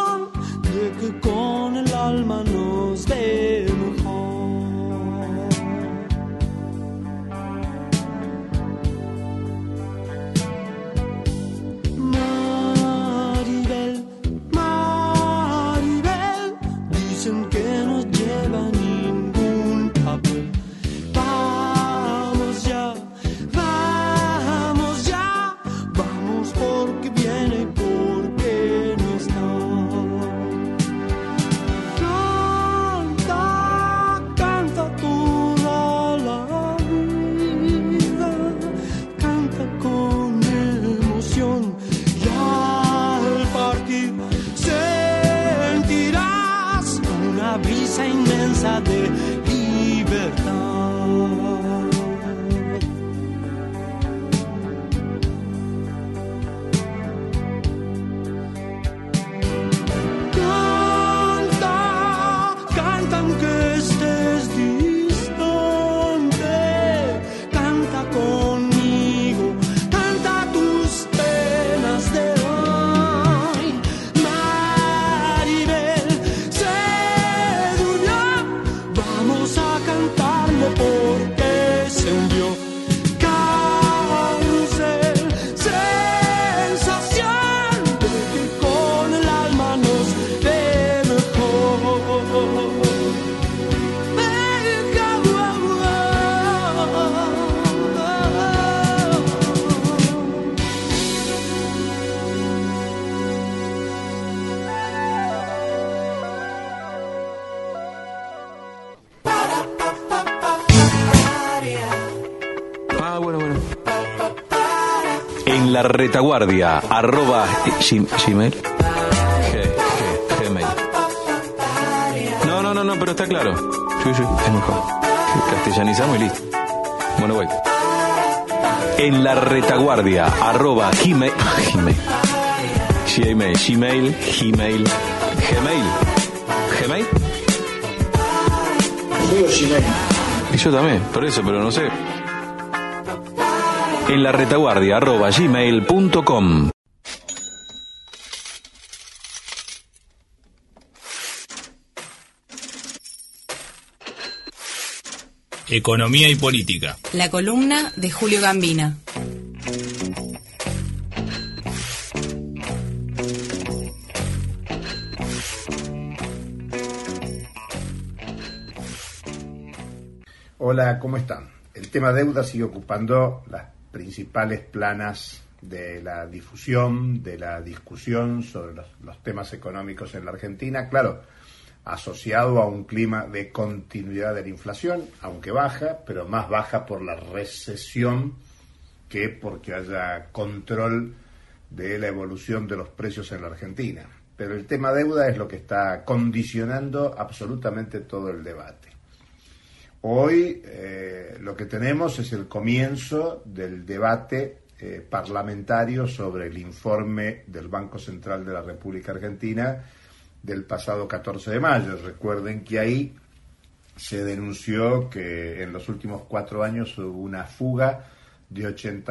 En la retaguardia @gmail. Gmail. No, pero está claro. Sí, es mejor. Castellanizamos y listo. Bueno, voy. En la retaguardia @gmail. Gmail. Gmail. Y yo también, por eso, pero no sé. En la retaguardia @gmail.com. Economía y política. La columna de Julio Gambina. Hola, ¿cómo están? El tema deuda sigue ocupando las principales planas de la difusión, de la discusión sobre los temas económicos en la Argentina, claro, asociado a un clima de continuidad de la inflación, aunque baja, pero más baja por la recesión que porque haya control de la evolución de los precios en la Argentina. Pero el tema deuda es lo que está condicionando absolutamente todo el debate. Hoy lo que tenemos es el comienzo del debate parlamentario sobre el informe del Banco Central de la República Argentina del pasado 14 de mayo. Recuerden que ahí se denunció que en los últimos 4 años hubo una fuga de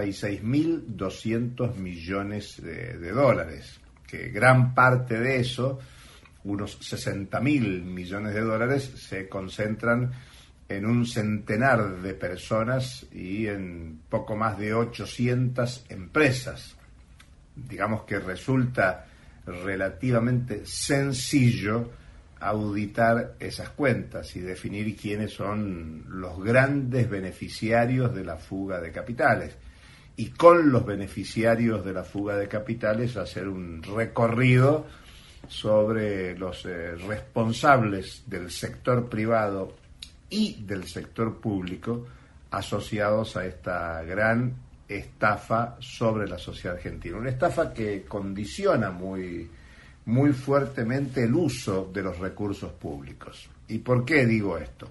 86.200 millones de dólares, que gran parte de eso, unos 60.000 millones de dólares, se concentran en un centenar de personas y en poco más de 800 empresas. Digamos que resulta relativamente sencillo auditar esas cuentas y definir quiénes son los grandes beneficiarios de la fuga de capitales. Y con los beneficiarios de la fuga de capitales hacer un recorrido sobre los responsables del sector privado y del sector público asociados a esta gran estafa sobre la sociedad argentina. Una estafa que condiciona muy fuertemente el uso de los recursos públicos. ¿Y por qué digo esto?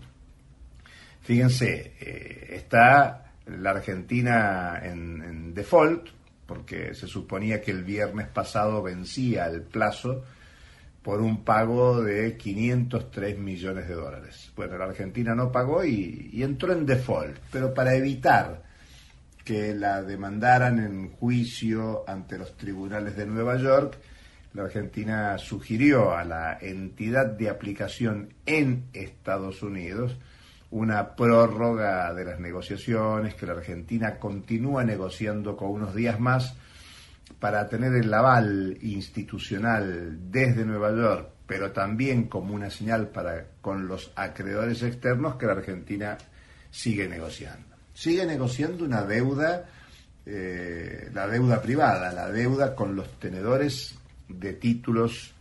Fíjense, está la Argentina en default, porque se suponía que el viernes pasado vencía el plazo por un pago de 503 millones de dólares. Bueno, la Argentina no pagó y entró en default, pero para evitar que la demandaran en juicio ante los tribunales de Nueva York, la Argentina sugirió a la entidad de aplicación en Estados Unidos una prórroga de las negociaciones, que la Argentina continúa negociando con unos días más para tener el aval institucional desde Nueva York, pero también como una señal con los acreedores externos que la Argentina sigue negociando. Sigue negociando una deuda, la deuda privada, la deuda con los tenedores de títulos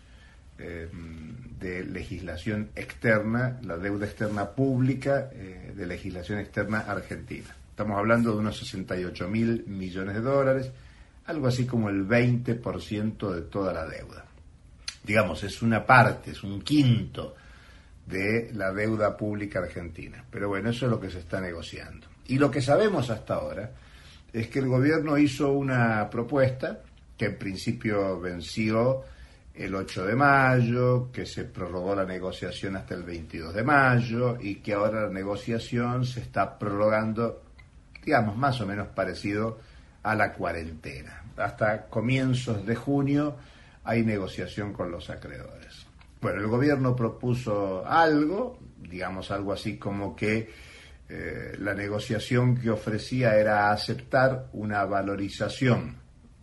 de legislación externa, la deuda externa pública de legislación externa argentina. Estamos hablando de unos 68.000 millones de dólares, algo así como el 20% de toda la deuda. Digamos, es una parte, es un quinto de la deuda pública argentina. Pero bueno, eso es lo que se está negociando. Y lo que sabemos hasta ahora es que el gobierno hizo una propuesta que en principio venció el 8 de mayo, que se prorrogó la negociación hasta el 22 de mayo y que ahora la negociación se está prorrogando, digamos, más o menos parecido a la cuarentena. Hasta comienzos de junio hay negociación con los acreedores. Bueno, el gobierno propuso algo, digamos algo así como que la negociación que ofrecía era aceptar una valorización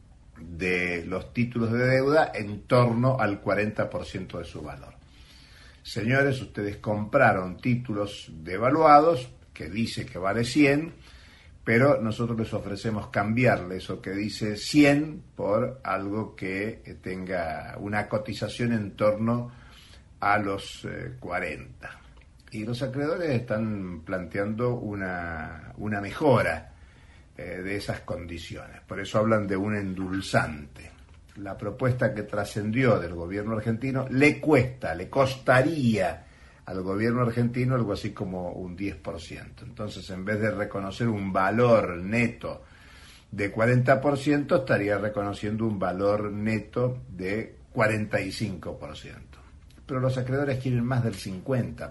de los títulos de deuda en torno al 40% de su valor. Señores, ustedes compraron títulos devaluados, que dice que vale 100, pero nosotros les ofrecemos cambiarle eso que dice 100 por algo que tenga una cotización en torno a los 40. Y los acreedores están planteando una mejora de esas condiciones. Por eso hablan de un endulzante. La propuesta que trascendió del gobierno argentino le costaría al gobierno argentino algo así como un 10%. Entonces, en vez de reconocer un valor neto de 40%, estaría reconociendo un valor neto de 45%. Pero los acreedores quieren más del 50%.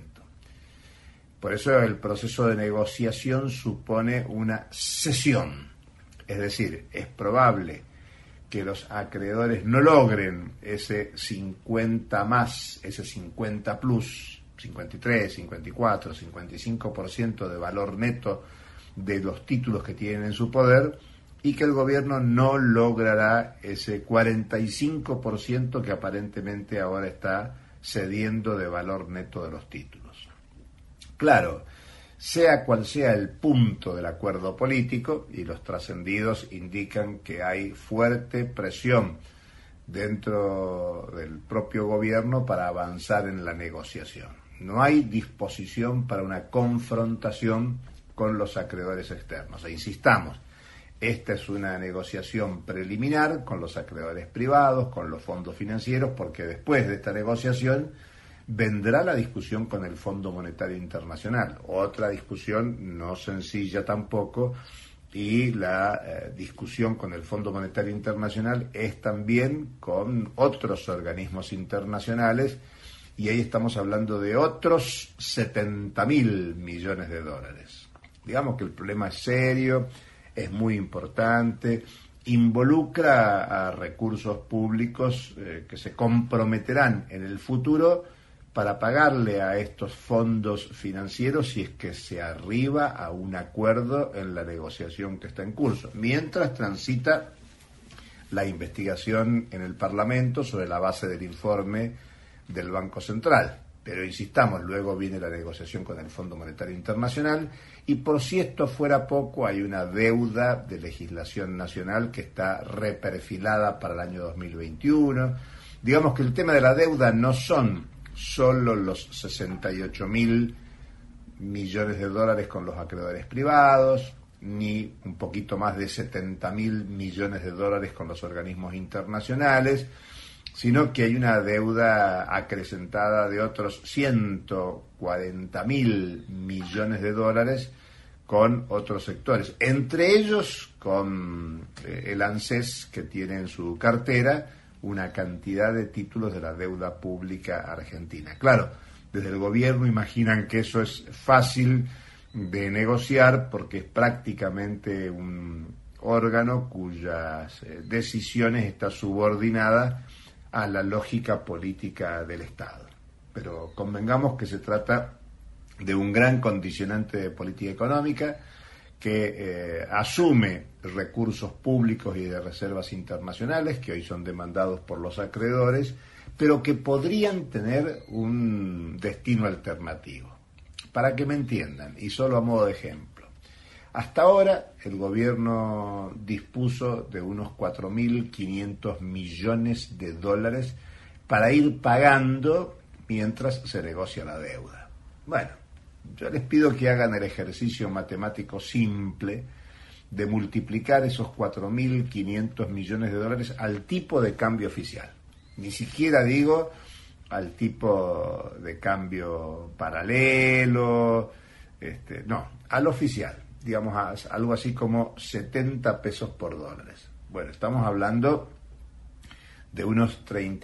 Por eso el proceso de negociación supone una cesión. Es decir, es probable que los acreedores no logren ese 50 más, ese 50 plus, 53, 54, 55% de valor neto de los títulos que tienen en su poder, y que el gobierno no logrará ese 45% que aparentemente ahora está cediendo de valor neto de los títulos. Claro, sea cual sea el punto del acuerdo político, y los trascendidos indican que hay fuerte presión dentro del propio gobierno para avanzar en la negociación. No hay disposición para una confrontación con los acreedores externos. E insistamos, esta es una negociación preliminar con los acreedores privados, con los fondos financieros, porque después de esta negociación vendrá la discusión con el Fondo Monetario Internacional, otra discusión no sencilla tampoco, y la discusión con el Fondo Monetario Internacional es también con otros organismos internacionales, y ahí estamos hablando de otros 70.000 millones de dólares. Digamos que el problema es serio, es muy importante, involucra a recursos públicos que se comprometerán en el futuro para pagarle a estos fondos financieros si es que se arriba a un acuerdo en la negociación que está en curso, mientras transita la investigación en el Parlamento sobre la base del informe del Banco Central. Pero insistamos, luego viene la negociación con el Fondo Monetario Internacional, y por si esto fuera poco, hay una deuda de legislación nacional que está reperfilada para el año 2021. Digamos que el tema de la deuda no son solo los 68.000 millones de dólares con los acreedores privados, ni un poquito más de 70.000 millones de dólares con los organismos internacionales, sino que hay una deuda acrecentada de otros 140.000 millones de dólares con otros sectores, entre ellos con el ANSES, que tiene en su cartera una cantidad de títulos de la deuda pública argentina. Claro, desde el gobierno imaginan que eso es fácil de negociar porque es prácticamente un órgano cuyas decisiones está subordinada a la lógica política del Estado. Pero convengamos que se trata de un gran condicionante de política económica que asume recursos públicos y de reservas internacionales que hoy son demandados por los acreedores, pero que podrían tener un destino alternativo. Para que me entiendan, y solo a modo de ejemplo, hasta ahora el gobierno dispuso de unos 4.500 millones de dólares para ir pagando mientras se negocia la deuda. Bueno, yo les pido que hagan el ejercicio matemático simple de multiplicar esos 4.500 millones de dólares al tipo de cambio oficial. Ni siquiera digo al tipo de cambio paralelo, no, al oficial, digamos algo así como 70 pesos por dólares. Bueno, estamos hablando de unos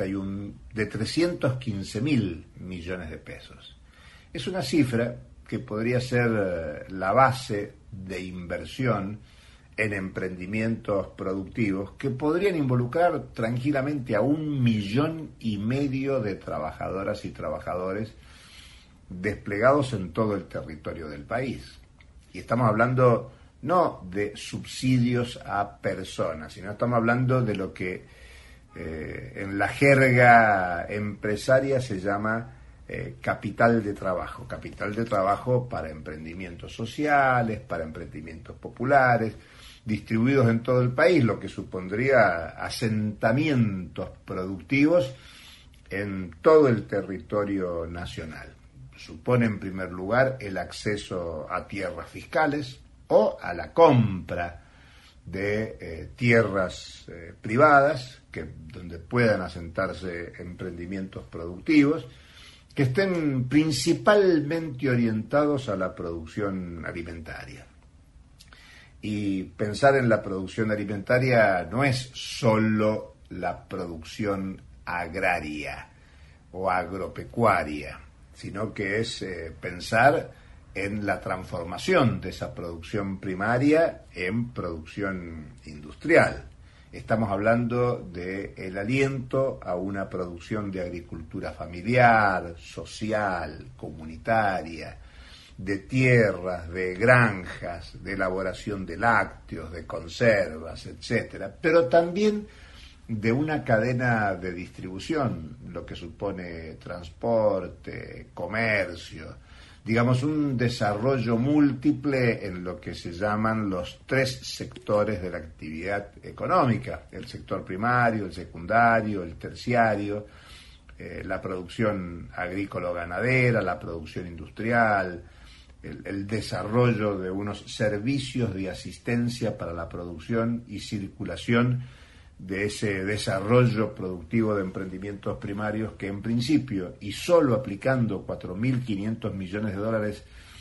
315.000 millones de pesos. Es una cifra que podría ser la base de inversión en emprendimientos productivos que podrían involucrar tranquilamente a 1,5 millones de trabajadoras y trabajadores desplegados en todo el territorio del país. Y estamos hablando no de subsidios a personas, sino estamos hablando de lo que en la jerga empresaria se llama capital de trabajo para emprendimientos sociales, para emprendimientos populares, distribuidos en todo el país, lo que supondría asentamientos productivos en todo el territorio nacional. Supone en primer lugar el acceso a tierras fiscales, o a la compra de tierras privadas donde puedan asentarse emprendimientos productivos que estén principalmente orientados a la producción alimentaria. Y pensar en la producción alimentaria no es solo la producción agraria o agropecuaria, sino que es pensar en la transformación de esa producción primaria en producción industrial. Estamos hablando del aliento a una producción de agricultura familiar, social, comunitaria, de tierras, de granjas, de elaboración de lácteos, de conservas, etcétera, pero también de una cadena de distribución, lo que supone transporte, comercio, digamos un desarrollo múltiple en lo que se llaman los 3 sectores de la actividad económica: el sector primario, el secundario, el terciario, la producción agrícola-ganadera, la producción industrial, el desarrollo de unos servicios de asistencia para la producción y circulación de ese desarrollo productivo de emprendimientos primarios que en principio, y solo aplicando 4.500 millones de dólares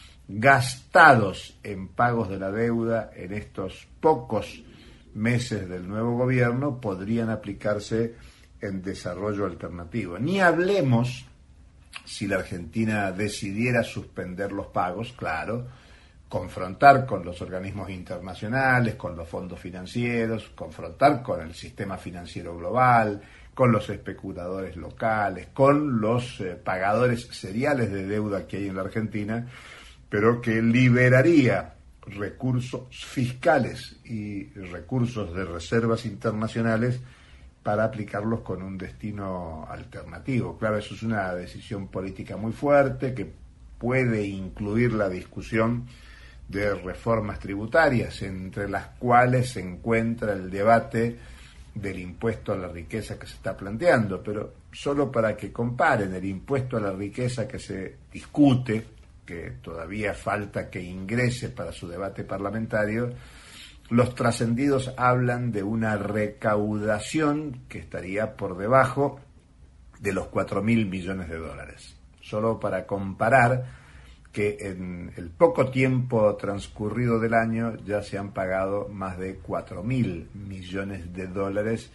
gastados en pagos de la deuda en estos pocos meses del nuevo gobierno, podrían aplicarse en desarrollo alternativo. Ni hablemos si la Argentina decidiera suspender los pagos, claro, confrontar con los organismos internacionales, con los fondos financieros, confrontar con el sistema financiero global, con los especuladores locales, con los pagadores seriales de deuda que hay en la Argentina, pero que liberaría recursos fiscales y recursos de reservas internacionales para aplicarlos con un destino alternativo. Claro, eso es una decisión política muy fuerte que puede incluir la discusión de reformas tributarias, entre las cuales se encuentra el debate del impuesto a la riqueza que se está planteando, pero solo para que comparen el impuesto a la riqueza que se discute, que todavía falta que ingrese para su debate parlamentario, los trascendidos hablan de una recaudación que estaría por debajo de los 4.000 millones de dólares. Solo para comparar que en el poco tiempo transcurrido del año ya se han pagado más de 4.000 millones de dólares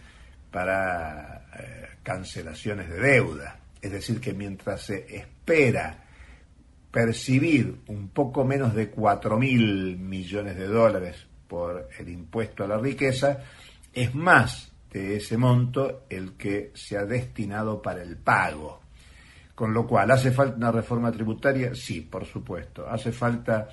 para cancelaciones de deuda. Es decir, que mientras se espera percibir un poco menos de 4.000 millones de dólares por el impuesto a la riqueza, es más de ese monto el que se ha destinado para el pago. Con lo cual, ¿hace falta una reforma tributaria? Sí, por supuesto. ¿Hace falta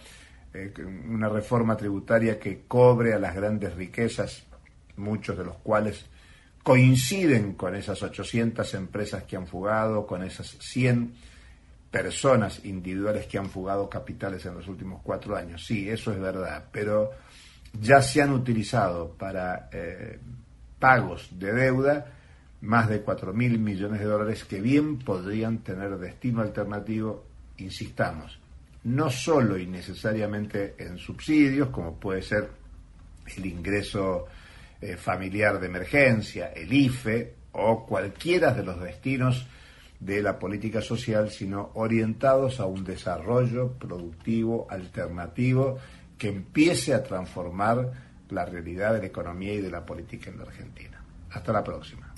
una reforma tributaria que cobre a las grandes riquezas, muchos de los cuales coinciden con esas 800 empresas que han fugado, con esas 100 personas individuales que han fugado capitales en los últimos 4 años? Sí, eso es verdad, pero ya se han utilizado para pagos de deuda más de 4.000 millones de dólares que bien podrían tener destino alternativo, insistamos, no solo y necesariamente en subsidios, como puede ser el ingreso familiar de emergencia, el IFE, o cualquiera de los destinos de la política social, sino orientados a un desarrollo productivo alternativo que empiece a transformar la realidad de la economía y de la política en la Argentina. Hasta la próxima.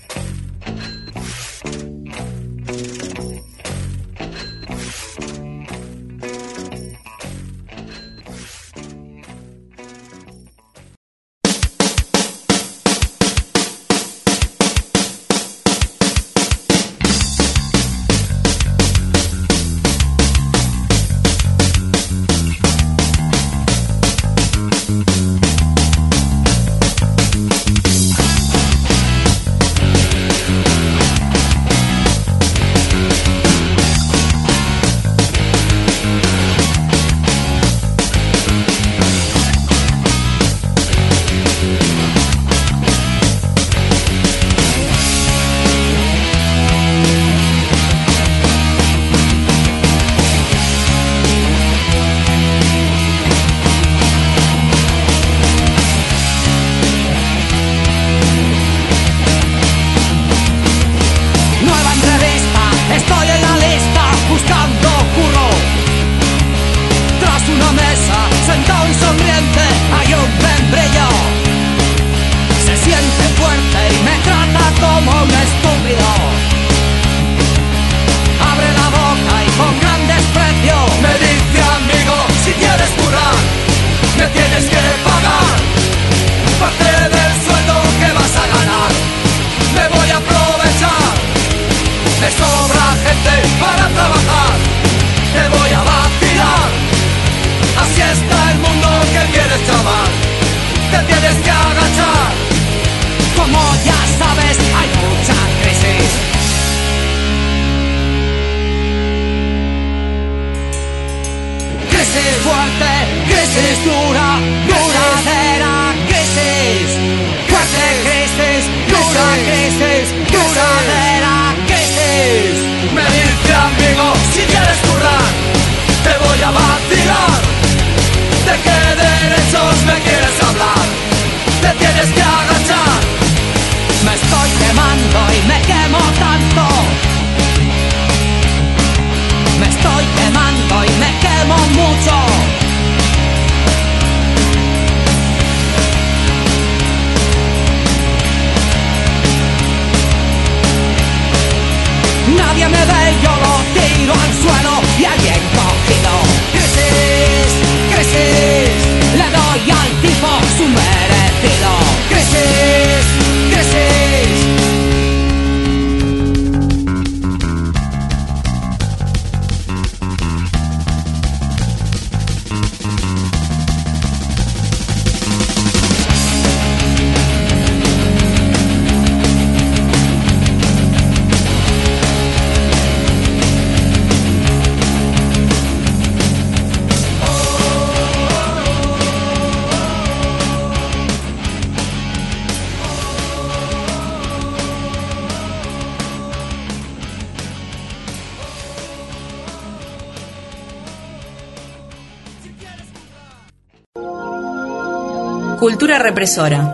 Cultura represora.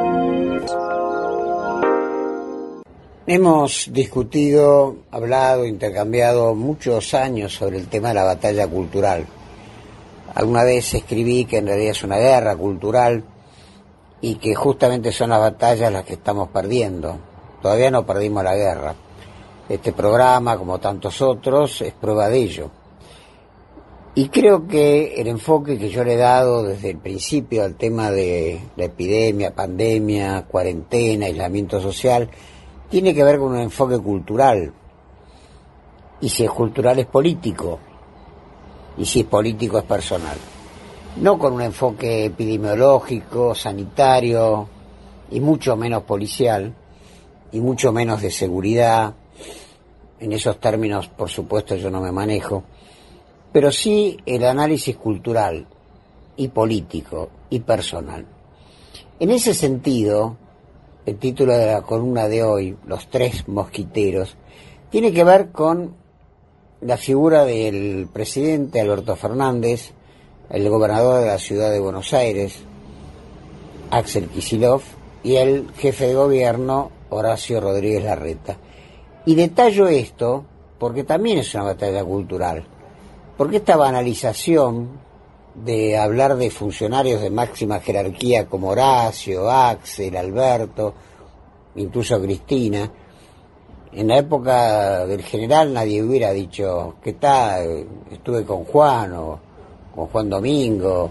Hemos discutido, hablado, intercambiado muchos años sobre el tema de la batalla cultural. Alguna vez escribí que en realidad es una guerra cultural y que justamente son las batallas las que estamos perdiendo. Todavía no perdimos la guerra. Este programa, como tantos otros, es prueba de ello. Y creo que el enfoque que yo le he dado desde el principio al tema de la epidemia, pandemia, cuarentena, aislamiento social, tiene que ver con un enfoque cultural. Y si es cultural es político. Y si es político es personal. No con un enfoque epidemiológico, sanitario, y mucho menos policial, y mucho menos de seguridad. En esos términos, por supuesto, yo no me manejo. Pero sí el análisis cultural, y político, y personal. En ese sentido, el título de la columna de hoy, Los Tres Mosquiteros, tiene que ver con la figura del presidente Alberto Fernández, el gobernador de la ciudad de Buenos Aires, Axel Kicillof, y el jefe de gobierno, Horacio Rodríguez Larreta. Y detallo esto porque también es una batalla cultural, porque esta banalización de hablar de funcionarios de máxima jerarquía como Horacio, Axel, Alberto, incluso Cristina, en la época del general nadie hubiera dicho, ¿qué tal? Estuve con Juan o con Juan Domingo.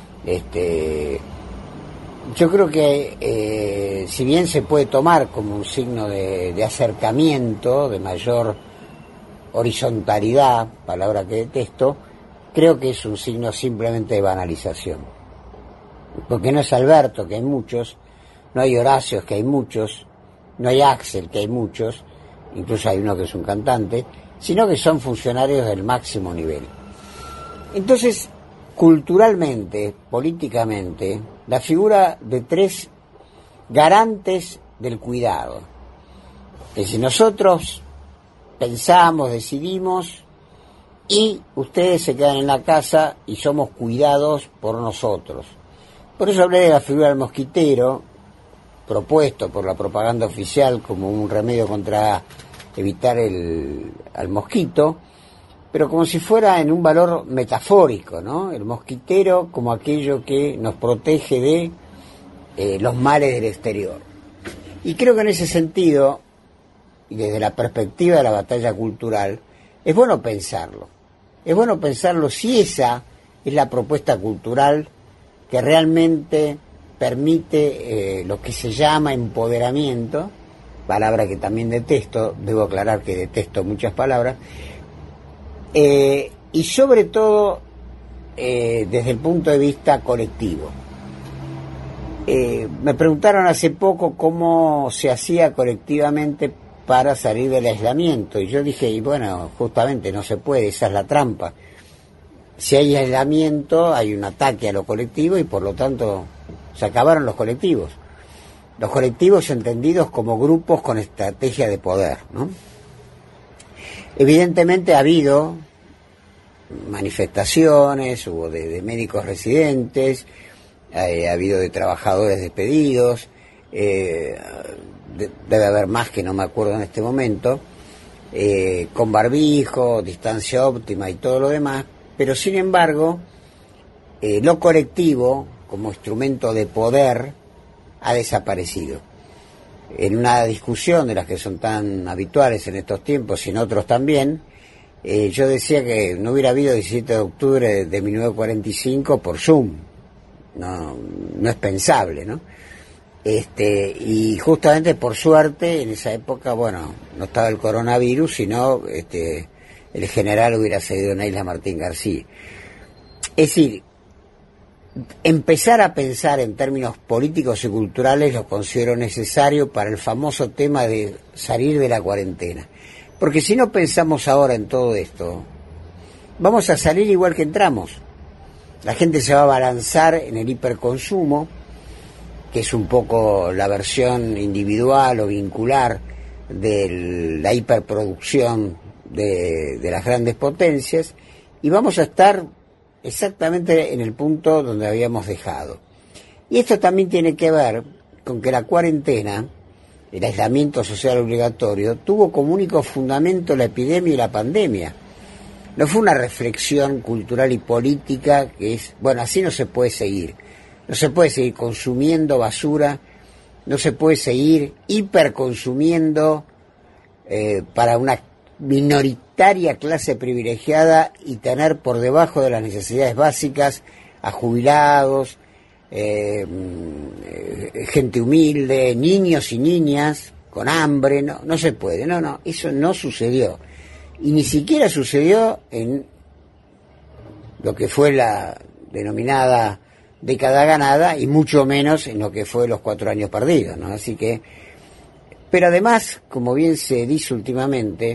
Yo creo que si bien se puede tomar como un signo de acercamiento, de mayor horizontalidad, palabra que detesto, creo que es un signo simplemente de banalización. Porque no es Alberto, que hay muchos, no hay Horacio, que hay muchos, no hay Axel, que hay muchos, incluso hay uno que es un cantante, sino que son funcionarios del máximo nivel. Entonces, culturalmente, políticamente, la figura de tres garantes del cuidado. Que si nosotros pensamos, decidimos, y ustedes se quedan en la casa y somos cuidados por nosotros. Por eso hablé de la figura del mosquitero, propuesto por la propaganda oficial como un remedio contra evitar al mosquito, pero como si fuera en un valor metafórico, ¿no? El mosquitero como aquello que nos protege de los males del exterior. Y creo que en ese sentido, y desde la perspectiva de la batalla cultural, es bueno pensarlo. Es bueno pensarlo si esa es la propuesta cultural que realmente permite lo que se llama empoderamiento, palabra que también detesto, debo aclarar que detesto muchas palabras, y sobre todo desde el punto de vista colectivo. Me preguntaron hace poco cómo se hacía colectivamente para salir del aislamiento, y yo dije, y bueno, justamente no se puede, esa es la trampa. Si hay aislamiento, hay un ataque a lo colectivo y por lo tanto se acabaron los colectivos entendidos como grupos con estrategia de poder, ¿no? Evidentemente ha habido manifestaciones, hubo de médicos residentes, ha habido de trabajadores despedidos, debe haber más que no me acuerdo en este momento, con barbijo, distancia óptima y todo lo demás, pero sin embargo lo colectivo como instrumento de poder ha desaparecido. En una discusión de las que son tan habituales en estos tiempos y en otros también, yo decía que no hubiera habido 17 de octubre de 1945 por Zoom, no es pensable, ¿no? Y justamente por suerte en esa época, bueno, no estaba el coronavirus, sino el general hubiera seguido en Isla Martín García. Es decir, empezar a pensar en términos políticos y culturales lo considero necesario para el famoso tema de salir de la cuarentena. Porque si no pensamos ahora en todo esto, vamos a salir igual que entramos. La gente se va a abalanzar en el hiperconsumo, que es un poco la versión individual o vincular de la hiperproducción de las grandes potencias, y vamos a estar exactamente en el punto donde habíamos dejado. Y esto también tiene que ver con que la cuarentena, el aislamiento social obligatorio, tuvo como único fundamento la epidemia y la pandemia. No fue una reflexión cultural y política que es, bueno, así no se puede seguir. No se puede seguir consumiendo basura, no se puede seguir hiperconsumiendo para una minoritaria clase privilegiada y tener por debajo de las necesidades básicas a jubilados, gente humilde, niños y niñas con hambre. No se puede, no, eso no sucedió. Y ni siquiera sucedió en lo que fue la denominada década ganada, y mucho menos en lo que fue los 4 años perdidos, ¿no? Así que, pero además, como bien se dice últimamente,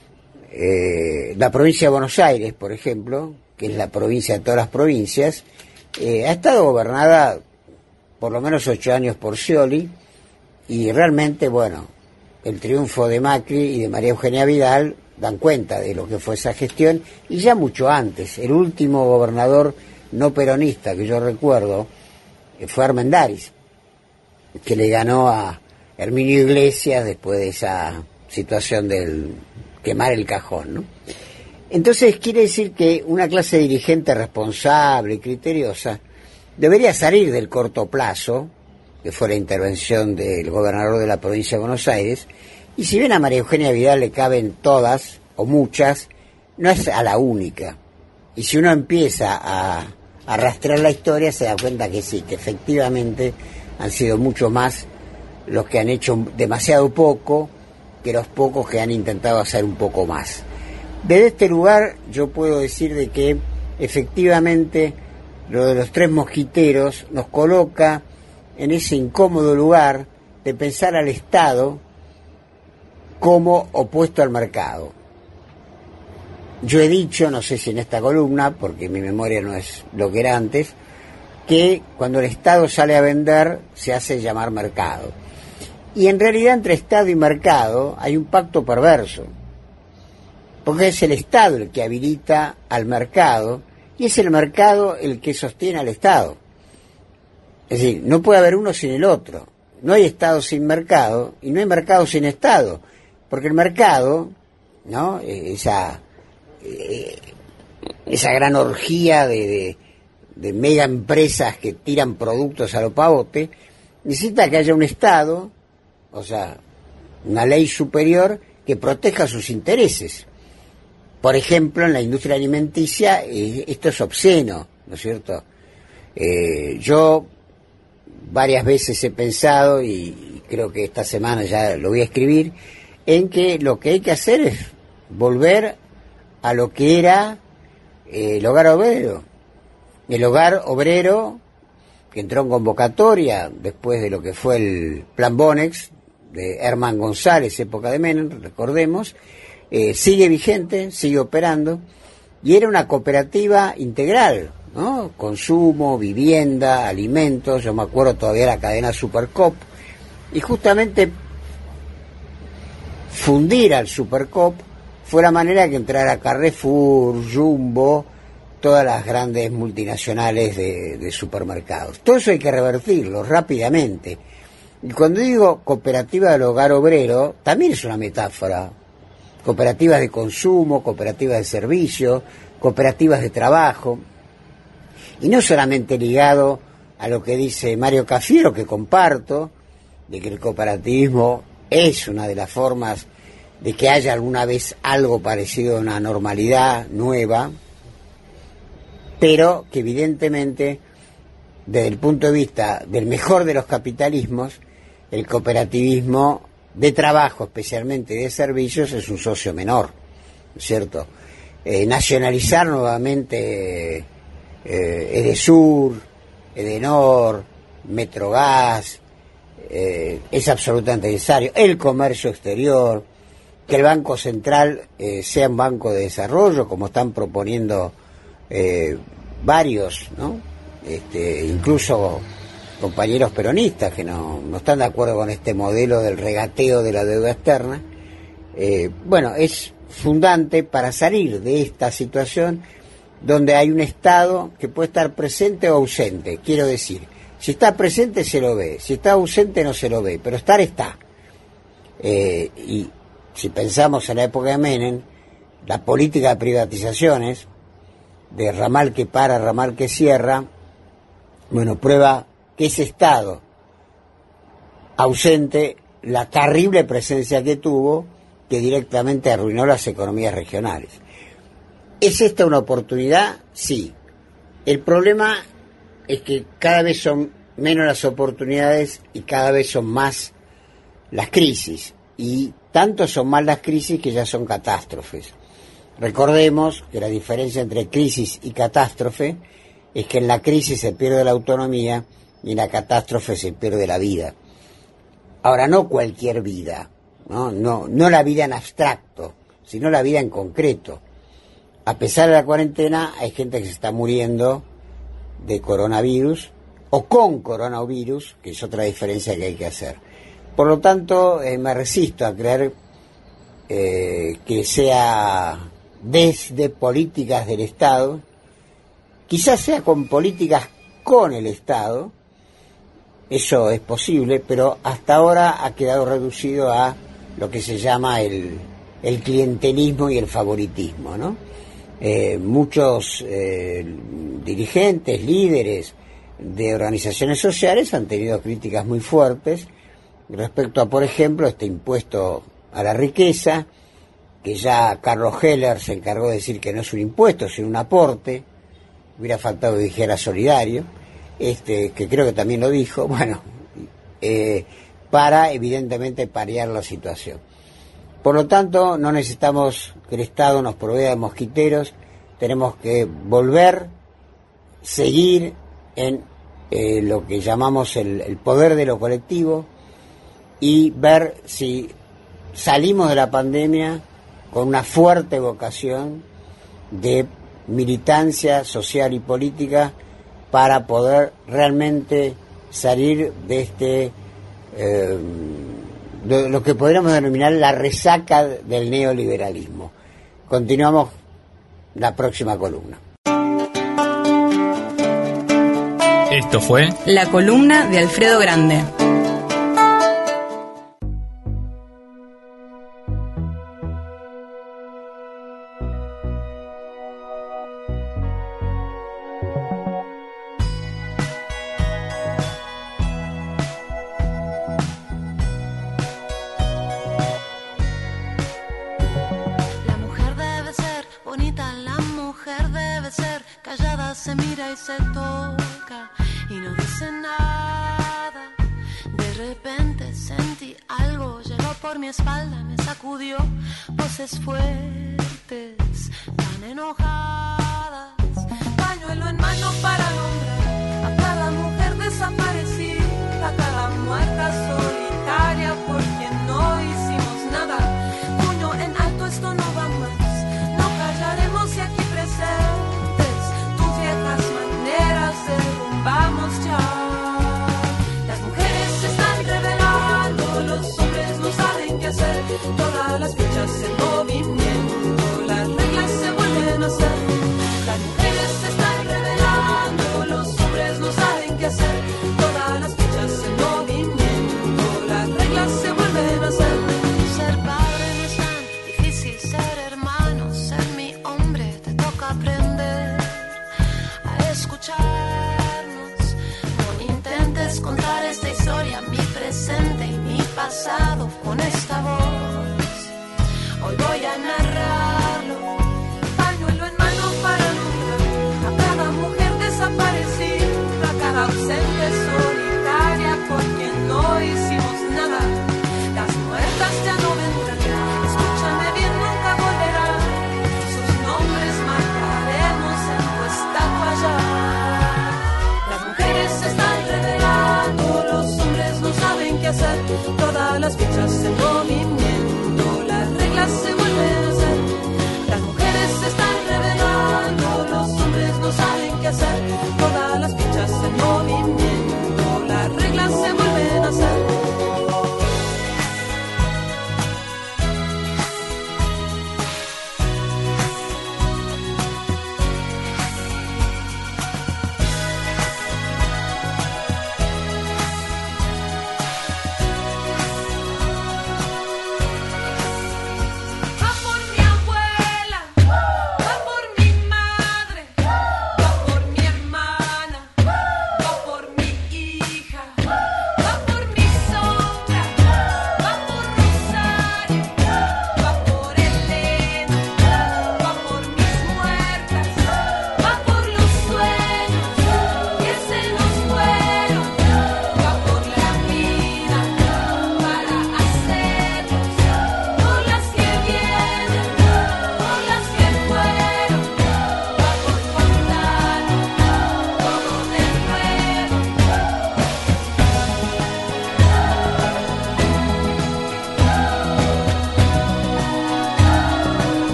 la provincia de Buenos Aires, por ejemplo, que es la provincia de todas las provincias, ha estado gobernada por lo menos 8 años por Scioli, y realmente, bueno, el triunfo de Macri y de María Eugenia Vidal dan cuenta de lo que fue esa gestión, y ya mucho antes. El último gobernador no peronista que yo recuerdo fue Armendáriz, que le ganó a Herminio Iglesias después de esa situación del quemar el cajón, ¿no? Entonces quiere decir que una clase dirigente responsable y criteriosa debería salir del corto plazo, que fue la intervención del gobernador de la provincia de Buenos Aires, y si bien a María Eugenia Vidal le caben todas o muchas, no es a la única. Y si uno empieza a rastrear la historia, se da cuenta que sí, que efectivamente han sido mucho más los que han hecho demasiado poco que los pocos que han intentado hacer un poco más. Desde este lugar yo puedo decir de que efectivamente lo de los 3 mosquiteros nos coloca en ese incómodo lugar de pensar al Estado como opuesto al mercado. Yo he dicho, no sé si en esta columna, porque mi memoria no es lo que era antes, que cuando el Estado sale a vender se hace llamar mercado. Y en realidad entre Estado y mercado hay un pacto perverso, porque es el Estado el que habilita al mercado y es el mercado el que sostiene al Estado. Es decir, no puede haber uno sin el otro. No hay Estado sin mercado y no hay mercado sin Estado, porque el mercado, ¿no?, esa gran orgía de mega empresas que tiran productos a lo pavote, necesita que haya un Estado, o sea, una ley superior que proteja sus intereses. Por ejemplo, en la industria alimenticia esto es obsceno, ¿no es cierto? Yo varias veces he pensado, y creo que esta semana ya lo voy a escribir, en que lo que hay que hacer es volver a lo que era el hogar obrero. El hogar obrero que entró en convocatoria después de lo que fue el Plan Bonex de Herman González, época de Menem, recordemos, sigue vigente, sigue operando, y era una cooperativa integral, ¿no? Consumo, vivienda, alimentos. Yo me acuerdo todavía la cadena Supercop, y justamente fundir al Supercop fue la manera que entrara Carrefour, Jumbo, todas las grandes multinacionales de supermercados. Todo eso hay que revertirlo rápidamente. Y cuando digo cooperativa del hogar obrero, también es una metáfora. Cooperativas de consumo, cooperativas de servicio, cooperativas de trabajo. Y no solamente ligado a lo que dice Mario Cafiero, que comparto, de que el cooperativismo es una de las formas de que haya alguna vez algo parecido a una normalidad nueva, pero que evidentemente, desde el punto de vista del mejor de los capitalismos, el cooperativismo de trabajo, especialmente de servicios, es un socio menor, ¿no es cierto? Nacionalizar nuevamente Edesur, Edenor, Metrogas, es absolutamente necesario. El comercio exterior, que el Banco Central sea un banco de desarrollo, como están proponiendo varios, ¿no? Incluso compañeros peronistas que no están de acuerdo con este modelo del regateo de la deuda externa. Bueno, es fundante para salir de esta situación donde hay un Estado que puede estar presente o ausente. Quiero decir, Si está presente se lo ve, si está ausente no se lo ve, pero estar está. Y si pensamos en la época de Menem, la política de privatizaciones, de ramal que para, ramal que cierra, bueno, prueba que ese Estado ausente, la terrible presencia que tuvo, que directamente arruinó las economías regionales. ¿Es esta una oportunidad? Sí. El problema es que cada vez son menos las oportunidades y cada vez son más las crisis. Y tanto son más las crisis que ya son catástrofes. Recordemos que la diferencia entre crisis y catástrofe es que en la crisis se pierde la autonomía y en la catástrofe se pierde la vida. Ahora, no cualquier vida, no la vida en abstracto, sino la vida en concreto. A pesar de la cuarentena, hay gente que se está muriendo de coronavirus o con coronavirus, que es otra diferencia que hay que hacer. Por lo tanto, me resisto a creer que sea desde políticas del Estado, quizás sea con políticas con el Estado, eso es posible, pero hasta ahora ha quedado reducido a lo que se llama el clientelismo y el favoritismo, ¿no? Muchos dirigentes, líderes de organizaciones sociales han tenido críticas muy fuertes respecto a, por ejemplo, este impuesto a la riqueza, que ya Carlos Heller se encargó de decir que no es un impuesto, sino un aporte. Hubiera faltado que dijera solidario, que creo que también lo dijo, bueno, para evidentemente paliar la situación. Por lo tanto, no necesitamos que el Estado nos provea de mosquiteros, tenemos que volver, seguir en lo que llamamos el poder de lo colectivo y ver si salimos de la pandemia con una fuerte vocación de militancia social y política para poder realmente salir de de lo que podríamos denominar la resaca del neoliberalismo. Continuamos la próxima columna. Esto fue La columna de Alfredo Grande. Se mira y se toca y no dice nada. De repente sentí algo, llegó por mi espalda, me sacudió. Voces fuertes, tan enojadas. Pañuelo en mano para nombrar a cada mujer desaparecida, a cada muerta solitaria por quien no hicimos nada. Puño en alto, esto no va más. No callaremos y aquí presente. Derrumbamos ya. Las mujeres se están rebelando, los hombres no saben qué hacer. Todas las fichas en movimiento, las reglas se vuelven a hacer. Las mujeres se están rebelando, los hombres no saben qué hacer. Todas las fichas en movimiento, las reglas se vuelven a hacer. Ser padre no es tan difícil, ser hermano, ser mi hombre, te toca aprender a escuchar. Contar esta historia, mi presente y mi pasado con esta voz. Hoy voy a narrarlo. Pañuelo en mano para nombrar a cada mujer desaparecida, a cada ausente solitaria por quien no hicimos nada. Las muertas ya no vendrán, escúchame bien, nunca volverán. Sus nombres marcaremos en tu estatua ya. Las mujeres están revelando, los hombres no saben qué hacer. Todas las fichas en movimiento, las reglas se vuelven a hacer. Las mujeres se están revelando, los hombres no saben qué hacer. Todas las fichas en movimiento, las reglas se vuelven a hacer.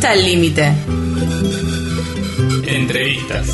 Entrevista al límite. Entrevistas.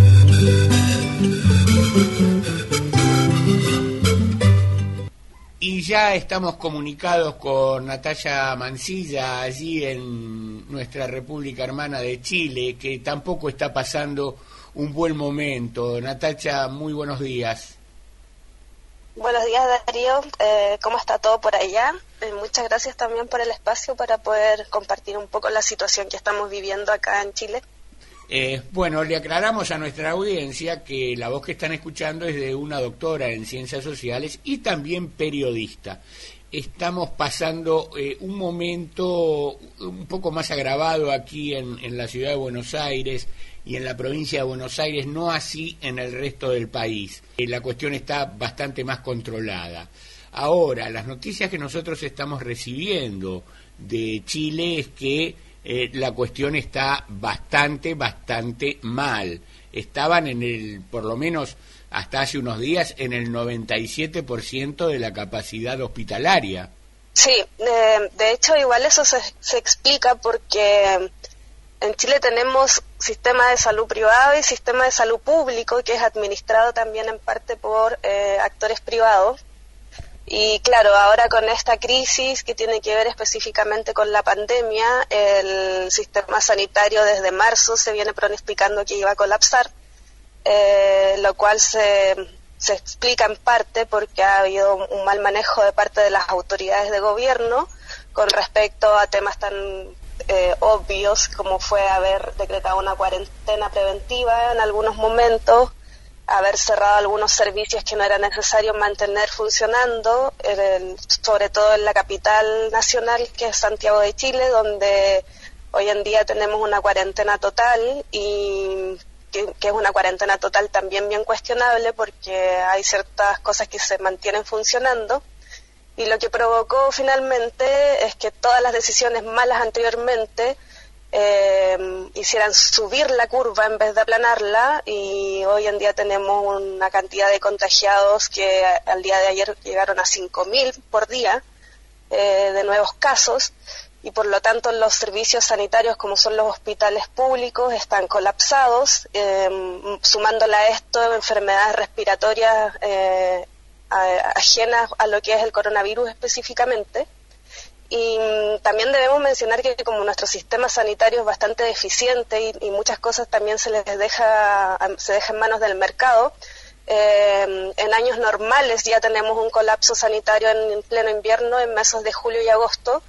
Y ya estamos comunicados con Natalia Mancilla, allí en nuestra República Hermana de Chile, que tampoco está pasando un buen momento. Natalia, muy buenos días. Buenos días, Darío. ¿Cómo está todo por allá? Muchas gracias también por el espacio para poder compartir un poco la situación que estamos viviendo acá en Chile. Bueno, le aclaramos a nuestra audiencia que la voz que están escuchando es de una doctora en Ciencias Sociales y también periodista. Estamos pasando un momento un poco más agravado aquí en la ciudad de Buenos Aires y en la provincia de Buenos Aires, no así en el resto del país. La cuestión está bastante más controlada. Ahora, las noticias que nosotros estamos recibiendo de Chile es que la cuestión está bastante mal. Estaban por lo menos hasta hace unos días, en el 97% de la capacidad hospitalaria. Sí, de hecho igual eso se explica porque en Chile tenemos sistema de salud privado y sistema de salud público que es administrado también en parte por actores privados. Y claro, ahora con esta crisis que tiene que ver específicamente con la pandemia, el sistema sanitario desde marzo se viene pronosticando que iba a colapsar, lo cual se explica en parte porque ha habido un mal manejo de parte de las autoridades de gobierno con respecto a temas tan obvios como fue haber decretado una cuarentena preventiva en algunos momentos, haber cerrado algunos servicios que no era necesario mantener funcionando, sobre todo en la capital nacional, que es Santiago de Chile, donde hoy en día tenemos una cuarentena total y que es una cuarentena total también bien cuestionable porque hay ciertas cosas que se mantienen funcionando. Y lo que provocó finalmente es que todas las decisiones malas anteriormente hicieran subir la curva en vez de aplanarla, y hoy en día tenemos una cantidad de contagiados que al día de ayer llegaron a 5.000 por día de nuevos casos, y por lo tanto los servicios sanitarios como son los hospitales públicos están colapsados, sumándole a esto enfermedades respiratorias ajenas a lo que es el coronavirus específicamente. Y también debemos mencionar que como nuestro sistema sanitario es bastante deficiente y muchas cosas también se deja en manos del mercado, en años normales ya tenemos un colapso sanitario en pleno invierno en meses de julio y agosto,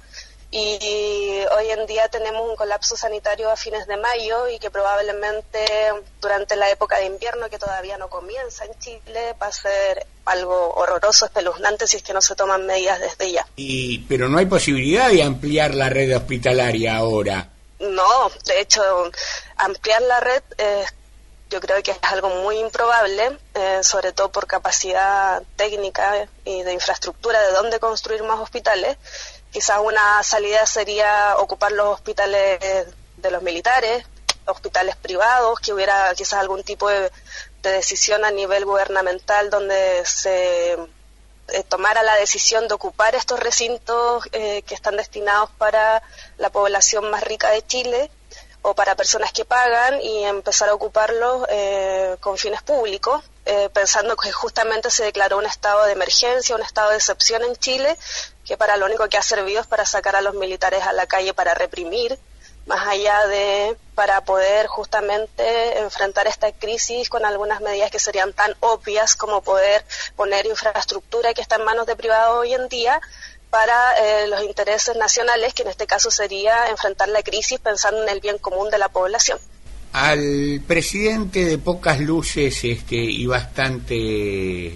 y hoy en día tenemos un colapso sanitario a fines de mayo y que probablemente durante la época de invierno, que todavía no comienza en Chile, va a ser algo horroroso, espeluznante si es que no se toman medidas desde ya. Pero no hay posibilidad de ampliar la red hospitalaria ahora. No, de hecho, ampliar la red yo creo que es algo muy improbable, sobre todo por capacidad técnica y de infraestructura de dónde construir más hospitales. Quizás una salida sería ocupar los hospitales de los militares, hospitales privados, que hubiera quizás algún tipo de decisión a nivel gubernamental donde se tomara la decisión de ocupar estos recintos que están destinados para la población más rica de Chile o para personas que pagan, y empezar a ocuparlos con fines públicos, pensando que justamente se declaró un estado de emergencia, un estado de excepción en Chile, que para lo único que ha servido es para sacar a los militares a la calle para reprimir, más allá de para poder justamente enfrentar esta crisis con algunas medidas que serían tan obvias como poder poner infraestructura que está en manos de privados hoy en día para los intereses nacionales, que en este caso sería enfrentar la crisis pensando en el bien común de la población. Al presidente de pocas luces y bastantes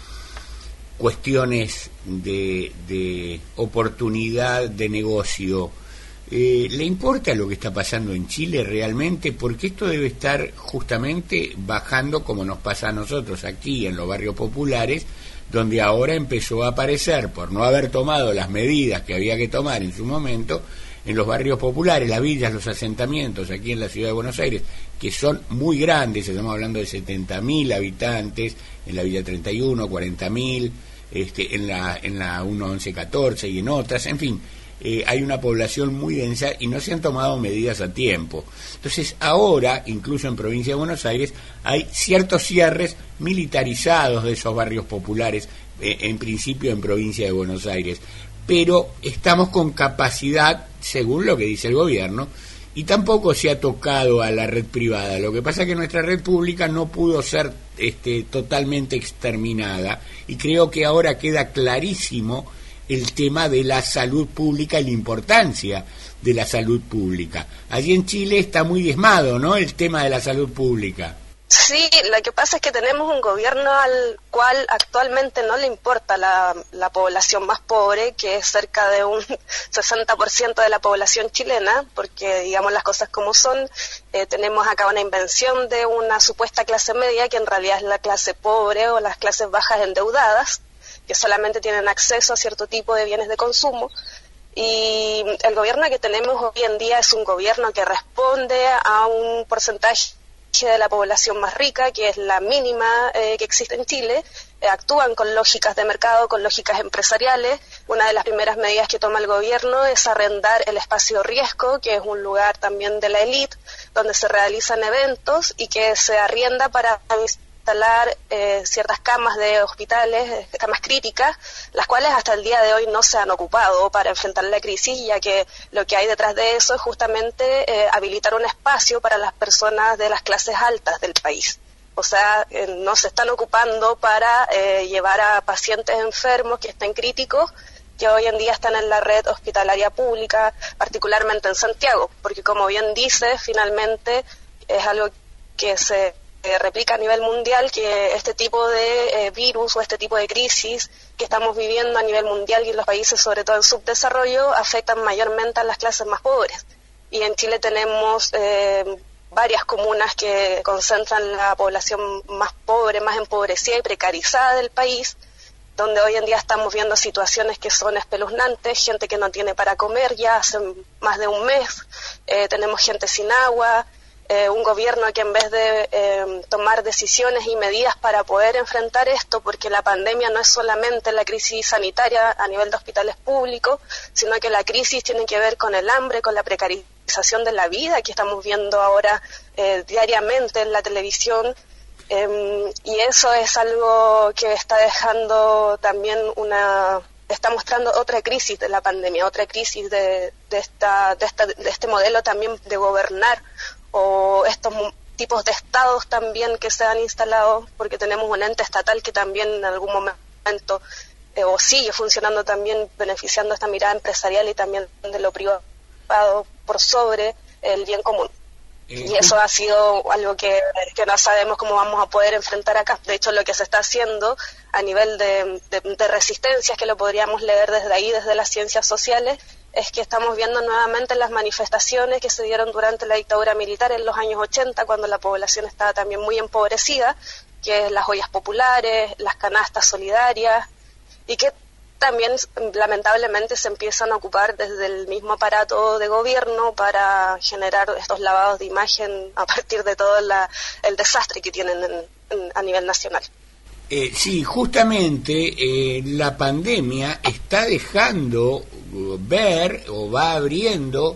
cuestiones de oportunidad de negocio, ¿le importa lo que está pasando en Chile realmente? Porque esto debe estar justamente bajando como nos pasa a nosotros aquí en los barrios populares, donde ahora empezó a aparecer, por no haber tomado las medidas que había que tomar en su momento, en los barrios populares, las villas, los asentamientos aquí en la ciudad de Buenos Aires, que son muy grandes, estamos hablando de 70.000 habitantes, en la Villa 31, 40.000, en la 1114 y en otras, en fin, hay una población muy densa y no se han tomado medidas a tiempo. Entonces ahora, incluso en Provincia de Buenos Aires, hay ciertos cierres militarizados de esos barrios populares, en principio en Provincia de Buenos Aires, pero estamos con capacidad, según lo que dice el gobierno, y tampoco se ha tocado a la red privada. Lo que pasa es que nuestra red pública no pudo ser totalmente exterminada, y creo que ahora queda clarísimo el tema de la salud pública y la importancia de la salud pública. Allí en Chile está muy diezmado, ¿no?, el tema de la salud pública. Sí, lo que pasa es que tenemos un gobierno al cual actualmente no le importa la población más pobre, que es cerca de un 60% de la población chilena, porque digamos las cosas como son. Tenemos acá una invención de una supuesta clase media que en realidad es la clase pobre o las clases bajas endeudadas, que solamente tienen acceso a cierto tipo de bienes de consumo. Y el gobierno que tenemos hoy en día es un gobierno que responde a un porcentaje de la población más rica, que es la mínima que existe en Chile. Actúan con lógicas de mercado, con lógicas empresariales. Una de las primeras medidas que toma el gobierno es arrendar el espacio Riesgo, que es un lugar también de la élite, donde se realizan eventos y que se arrienda para instalar ciertas camas de hospitales, camas críticas, las cuales hasta el día de hoy no se han ocupado para enfrentar la crisis, ya que lo que hay detrás de eso es justamente habilitar un espacio para las personas de las clases altas del país. O sea, no se están ocupando para llevar a pacientes enfermos que estén críticos, que hoy en día están en la red hospitalaria pública, particularmente en Santiago, porque como bien dice, finalmente es algo que se replica a nivel mundial, que este tipo de virus o este tipo de crisis que estamos viviendo a nivel mundial y en los países, sobre todo en subdesarrollo, afectan mayormente a las clases más pobres. Y en Chile tenemos varias comunas que concentran la población más pobre, más empobrecida y precarizada del país, donde hoy en día estamos viendo situaciones que son espeluznantes, gente que no tiene para comer ya hace más de un mes, tenemos gente sin agua, un gobierno que en vez de tomar decisiones y medidas para poder enfrentar esto, porque la pandemia no es solamente la crisis sanitaria a nivel de hospitales públicos, sino que la crisis tiene que ver con el hambre, con la precarización de la vida que estamos viendo ahora diariamente en la televisión, y eso es algo que está dejando también está mostrando otra crisis de la pandemia, otra crisis de este modelo también de gobernar, o estos tipos de estados también que se han instalado, porque tenemos un ente estatal que también en algún momento o sigue funcionando también beneficiando esta mirada empresarial y también de lo privado por sobre el bien común. Y eso ha sido algo que no sabemos cómo vamos a poder enfrentar acá. De hecho, lo que se está haciendo a nivel de resistencias, que lo podríamos leer desde ahí, desde las ciencias sociales, es que estamos viendo nuevamente las manifestaciones que se dieron durante la dictadura militar en los años 80, cuando la población estaba también muy empobrecida, que es las ollas populares, las canastas solidarias, y que también lamentablemente se empiezan a ocupar desde el mismo aparato de gobierno para generar estos lavados de imagen a partir de todo el desastre que tienen a nivel nacional. Sí, justamente la pandemia está dejando ver o va abriendo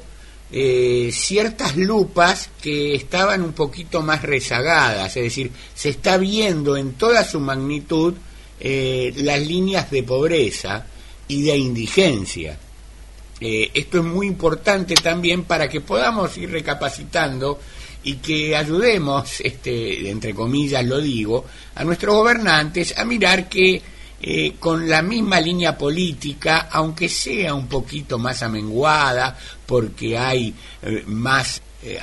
ciertas lupas que estaban un poquito más rezagadas, es decir, se está viendo en toda su magnitud las líneas de pobreza y de indigencia. Esto es muy importante también para que podamos ir recapacitando y que ayudemos, entre comillas lo digo, a nuestros gobernantes a mirar que con la misma línea política, aunque sea un poquito más amenguada, porque hay más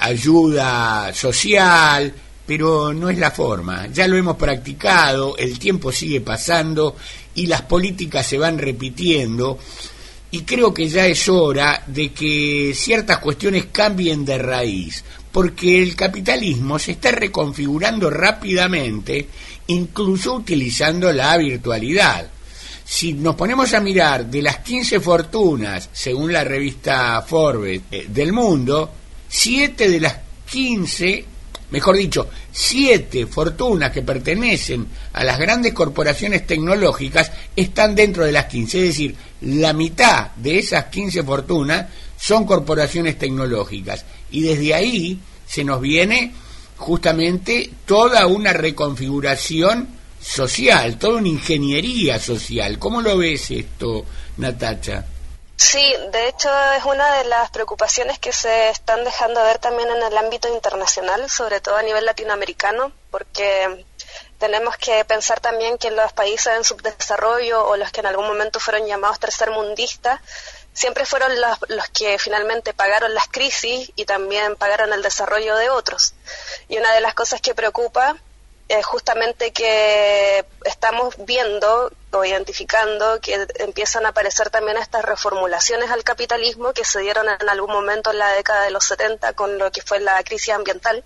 ayuda social, pero no es la forma. Ya lo hemos practicado, el tiempo sigue pasando y las políticas se van repitiendo, y creo que ya es hora de que ciertas cuestiones cambien de raíz, porque el capitalismo se está reconfigurando rápidamente, incluso utilizando la virtualidad. Si nos ponemos a mirar de las 15 fortunas, según la revista Forbes, del mundo, 7 de las 15 mejor dicho, 7 fortunas que pertenecen a las grandes corporaciones tecnológicas están dentro de las 15, es decir, la mitad de esas 15 fortunas son corporaciones tecnológicas, y desde ahí se nos viene justamente toda una reconfiguración social, toda una ingeniería social. ¿Cómo lo ves esto, Natacha? Sí, de hecho es una de las preocupaciones que se están dejando ver también en el ámbito internacional, sobre todo a nivel latinoamericano, porque tenemos que pensar también que los países en subdesarrollo o los que en algún momento fueron llamados tercermundistas siempre fueron los que finalmente pagaron las crisis y también pagaron el desarrollo de otros. Y una de las cosas que preocupa es justamente que estamos viendo o identificando que empiezan a aparecer también estas reformulaciones al capitalismo que se dieron en algún momento en la década de los 70 con lo que fue la crisis ambiental.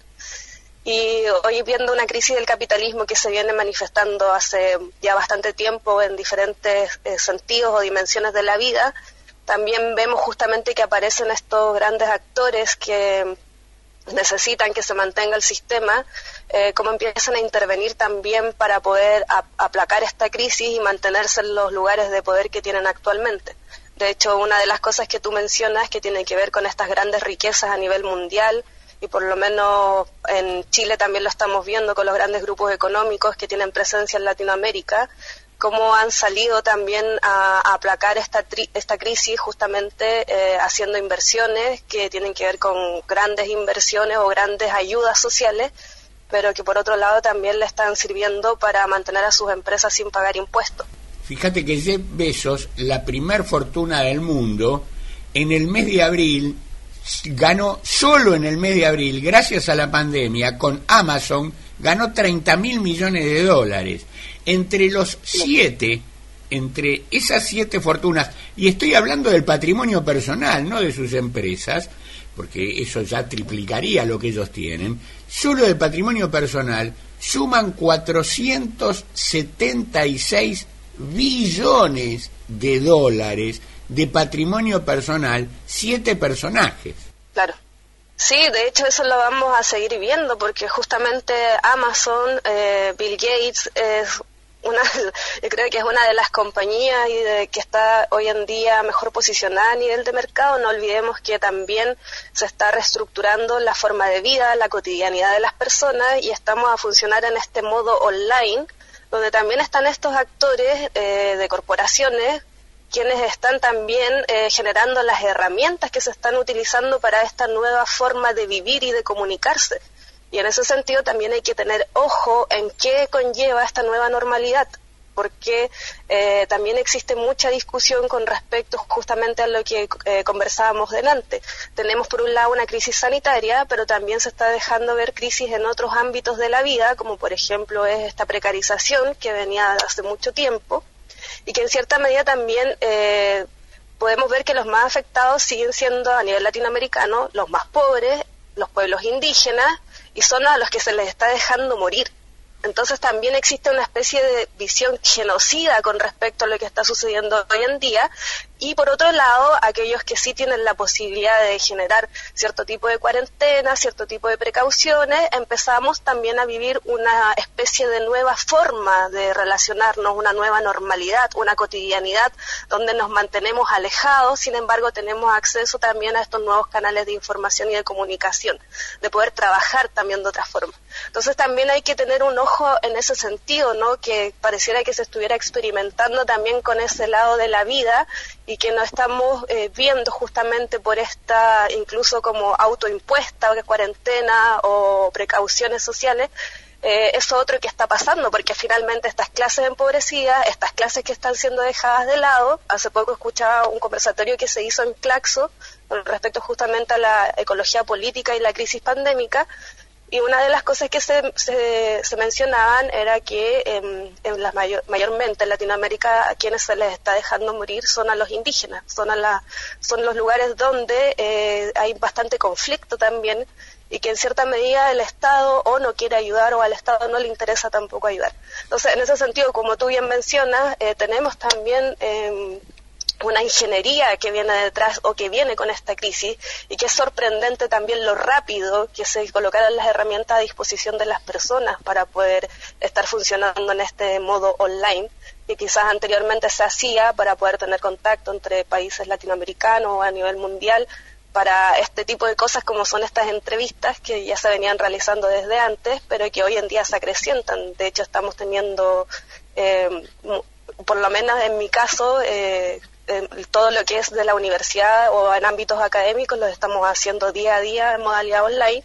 Y hoy viendo una crisis del capitalismo que se viene manifestando hace ya bastante tiempo en diferentes sentidos o dimensiones de la vida, también vemos justamente que aparecen estos grandes actores que necesitan que se mantenga el sistema, cómo empiezan a intervenir también para poder aplacar esta crisis y mantenerse en los lugares de poder que tienen actualmente. De hecho, una de las cosas que tú mencionas que tiene que ver con estas grandes riquezas a nivel mundial, y por lo menos en Chile también lo estamos viendo con los grandes grupos económicos que tienen presencia en Latinoamérica, cómo han salido también a aplacar esta crisis justamente haciendo inversiones que tienen que ver con grandes inversiones o grandes ayudas sociales, pero que por otro lado también le están sirviendo para mantener a sus empresas sin pagar impuestos. Fíjate que Jeff Bezos, la primer fortuna del mundo, en el mes de abril ganó, solo en el mes de abril, gracias a la pandemia, con Amazon, ganó $30.000 millones. Entre los 7, entre esas 7 fortunas, y estoy hablando del patrimonio personal, no de sus empresas, porque eso ya triplicaría lo que ellos tienen, solo del patrimonio personal suman $476 billones de patrimonio personal, 7 personajes. Claro. Sí, de hecho eso lo vamos a seguir viendo porque justamente Amazon, Bill Gates yo creo que es una de las compañías que está hoy en día mejor posicionada a nivel de mercado. No olvidemos que también se está reestructurando la forma de vida, la cotidianidad de las personas y estamos a funcionar en este modo online, donde también están estos actores de corporaciones quienes están también generando las herramientas que se están utilizando para esta nueva forma de vivir y de comunicarse. Y en ese sentido también hay que tener ojo en qué conlleva esta nueva normalidad, porque también existe mucha discusión con respecto justamente a lo que conversábamos delante. Tenemos por un lado una crisis sanitaria, pero también se está dejando ver crisis en otros ámbitos de la vida, como por ejemplo es esta precarización que venía hace mucho tiempo, y que en cierta medida también podemos ver que los más afectados siguen siendo a nivel latinoamericano los más pobres, los pueblos indígenas, y son a los que se les está dejando morir. Entonces también existe una especie de visión genocida con respecto a lo que está sucediendo hoy en día, y por otro lado, aquellos que sí tienen la posibilidad de generar cierto tipo de cuarentena, cierto tipo de precauciones, empezamos también a vivir una especie de nueva forma de relacionarnos, una nueva normalidad, una cotidianidad donde nos mantenemos alejados, sin embargo tenemos acceso también a estos nuevos canales de información y de comunicación, de poder trabajar también de otra forma. Entonces también hay que tener un ojo en ese sentido, ¿no? Que pareciera que se estuviera experimentando también con ese lado de la vida y que no estamos viendo justamente por esta incluso como autoimpuesta cuarentena o precauciones sociales, eso otro que está pasando, porque finalmente estas clases empobrecidas, estas clases que están siendo dejadas de lado, hace poco escuchaba un conversatorio que se hizo en Claxo con respecto justamente a la ecología política y la crisis pandémica, y una de las cosas que se mencionaban era que mayormente en Latinoamérica a quienes se les está dejando morir son a los indígenas, son los lugares donde hay bastante conflicto también, y que en cierta medida el Estado o no quiere ayudar o al Estado no le interesa tampoco ayudar. Entonces, en ese sentido, como tú bien mencionas, tenemos también una ingeniería que viene detrás o que viene con esta crisis, y que es sorprendente también lo rápido que se colocaron las herramientas a disposición de las personas para poder estar funcionando en este modo online, que quizás anteriormente se hacía para poder tener contacto entre países latinoamericanos o a nivel mundial, para este tipo de cosas como son estas entrevistas que ya se venían realizando desde antes, pero que hoy en día se acrecientan. De hecho, estamos teniendo, por lo menos en mi caso, todo lo que es de la universidad o en ámbitos académicos lo estamos haciendo día a día en modalidad online,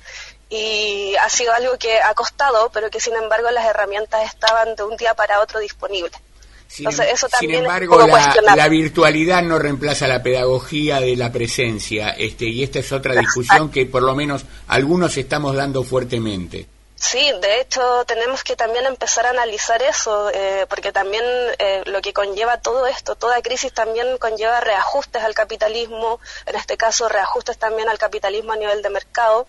y ha sido algo que ha costado, pero que sin embargo las herramientas estaban de un día para otro disponibles. Entonces, eso también sin embargo, la virtualidad no reemplaza la pedagogía de la presencia, y esta es otra discusión que por lo menos algunos estamos dando fuertemente. Sí, de hecho tenemos que también empezar a analizar eso, porque también lo que conlleva todo esto, toda crisis también conlleva reajustes al capitalismo, en este caso reajustes también al capitalismo a nivel de mercado,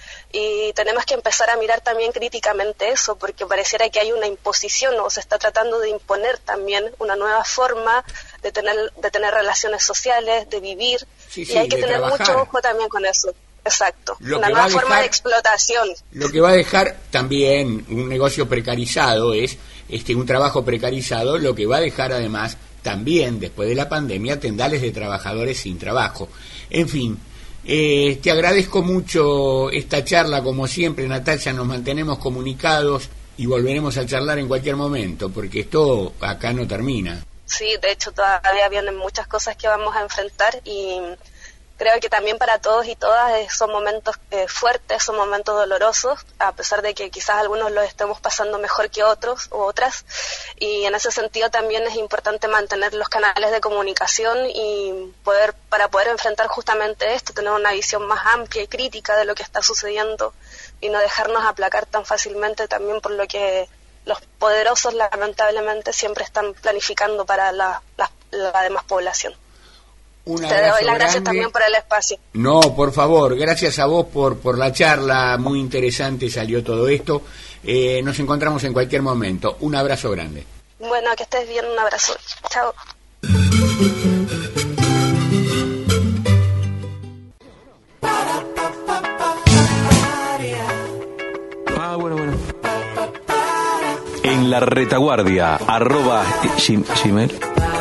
y tenemos que empezar a mirar también críticamente eso, porque pareciera que hay una imposición, o se está tratando de imponer también una nueva forma de tener relaciones sociales, de vivir, y hay que tener mucho ojo también con eso. Exacto, una nueva forma de explotación. Lo que va a dejar también un negocio precarizado es un trabajo precarizado, lo que va a dejar además también después de la pandemia tendales de trabajadores sin trabajo. En fin, te agradezco mucho esta charla, como siempre, Natalia, nos mantenemos comunicados y volveremos a charlar en cualquier momento, porque esto acá no termina. Sí, de hecho todavía vienen muchas cosas que vamos a enfrentar, y creo que también para todos y todas son momentos fuertes, son momentos dolorosos, a pesar de que quizás algunos los estemos pasando mejor que otros u otras, y en ese sentido también es importante mantener los canales de comunicación y para poder enfrentar justamente esto, tener una visión más amplia y crítica de lo que está sucediendo y no dejarnos aplacar tan fácilmente también por lo que los poderosos lamentablemente siempre están planificando para la demás población. Te doy las gracias también por el espacio. No, por favor, gracias a vos por la charla, muy interesante salió todo esto. Nos encontramos en cualquier momento. Un abrazo grande. Bueno, que estés bien, un abrazo. Chao. Bueno. En la retaguardia, @gmail.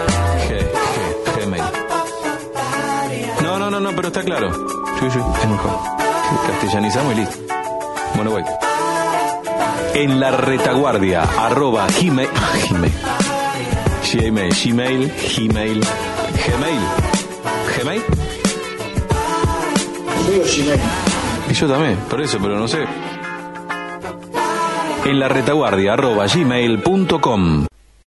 No, pero está claro. Sí, es mejor. Castellanizamos y listo. Bueno, voy. En la retaguardia, @gmail. Gmail. Y yo también, por eso, pero no sé. En la retaguardia, @gmail.com.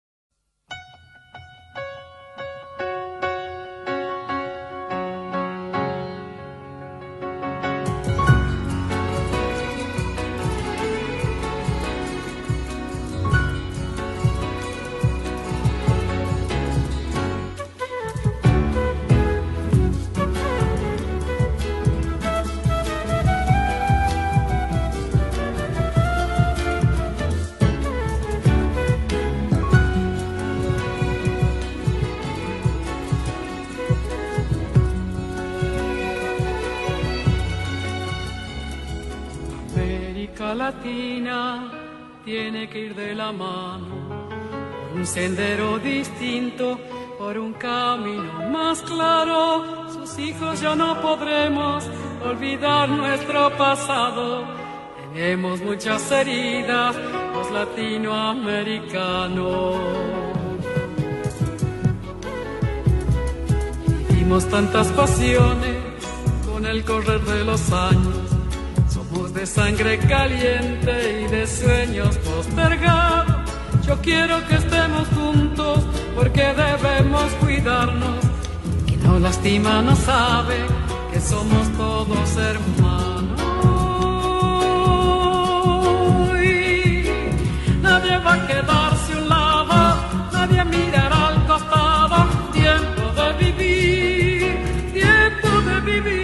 Latina tiene que ir de la mano por un sendero distinto, por un camino más claro. Sus hijos ya no podremos olvidar nuestro pasado. Tenemos muchas heridas los latinoamericanos. Vivimos tantas pasiones con el correr de los años. De sangre caliente y de sueños postergados. Yo quiero que estemos juntos porque debemos cuidarnos. Quien no lastima no sabe que somos todos hermanos. Y nadie va a quedarse a un lado, nadie mirará al costado. Tiempo de vivir, tiempo de vivir.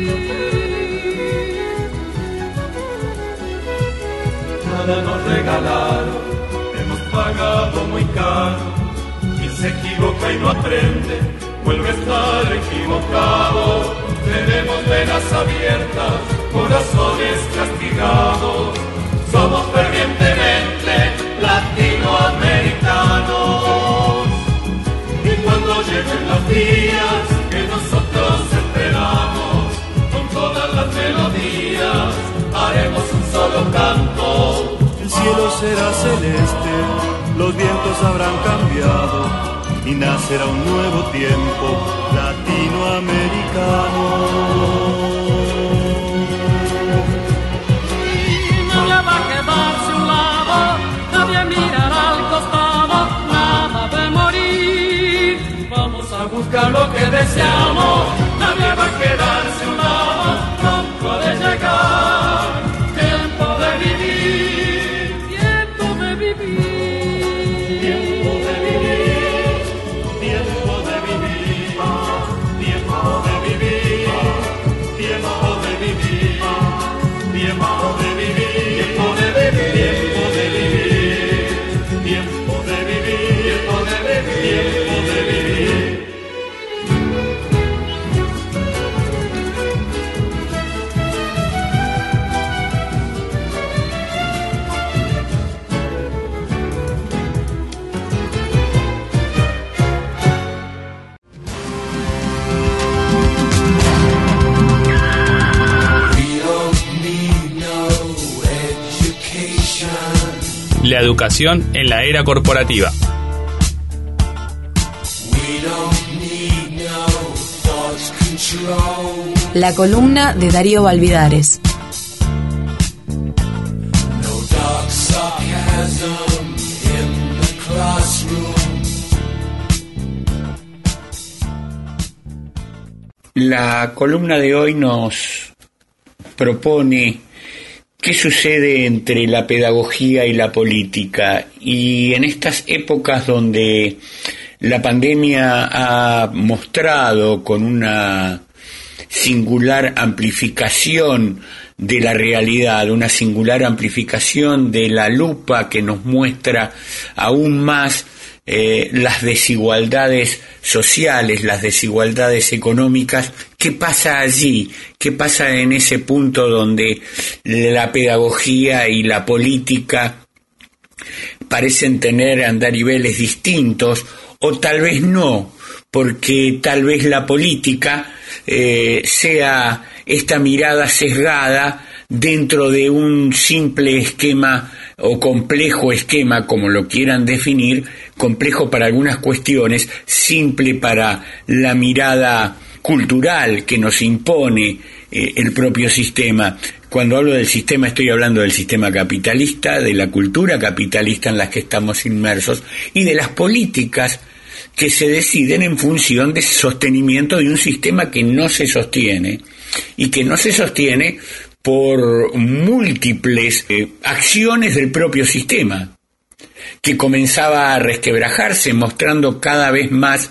Nada nos regalaron, hemos pagado muy caro. Quien se equivoca y no aprende, vuelve a estar equivocado. Tenemos venas abiertas, corazones castigados. Somos fervientemente latinoamericanos. Y cuando lleguen los días que nosotros esperamos, con todas las melodías haremos un solo canto. El cielo será celeste, los vientos habrán cambiado y nacerá un nuevo tiempo latinoamericano. Nadie va a quedarse a un lado, nadie mirará al costado, nada de morir. Vamos a buscar lo que deseamos, nadie va a quedarse a un lado, pronto ha de llegar. Tiempo de vivir, tiempo de vivir, tiempo de vivir, tiempo de vivir, tiempo de vivir, tiempo de vivir, tiempo de vivir, tiempo de vivir, tiempo de vivir, tiempo de vivir, tiempo de vivir, tiempo de vivir. La educación en la era corporativa. La columna de Darío Valvidares. La columna de hoy nos propone qué sucede entre la pedagogía y la política, y en estas épocas donde la pandemia ha mostrado con una singular amplificación de la realidad, una singular amplificación de la lupa que nos muestra aún más las desigualdades sociales, las desigualdades económicas. ¿Qué pasa allí? ¿Qué pasa en ese punto donde la pedagogía y la política parecen tener andariveles distintos, o tal vez no, porque tal vez la política sea esta mirada sesgada dentro de un simple esquema o complejo esquema, como lo quieran definir, complejo para algunas cuestiones, simple para la mirada cultural que nos impone el propio sistema. Cuando hablo del sistema estoy hablando del sistema capitalista, de la cultura capitalista en la que estamos inmersos y de las políticas que se deciden en función de ese sostenimiento de un sistema que no se sostiene y que no se sostiene por múltiples acciones del propio sistema, que comenzaba a resquebrajarse, mostrando cada vez más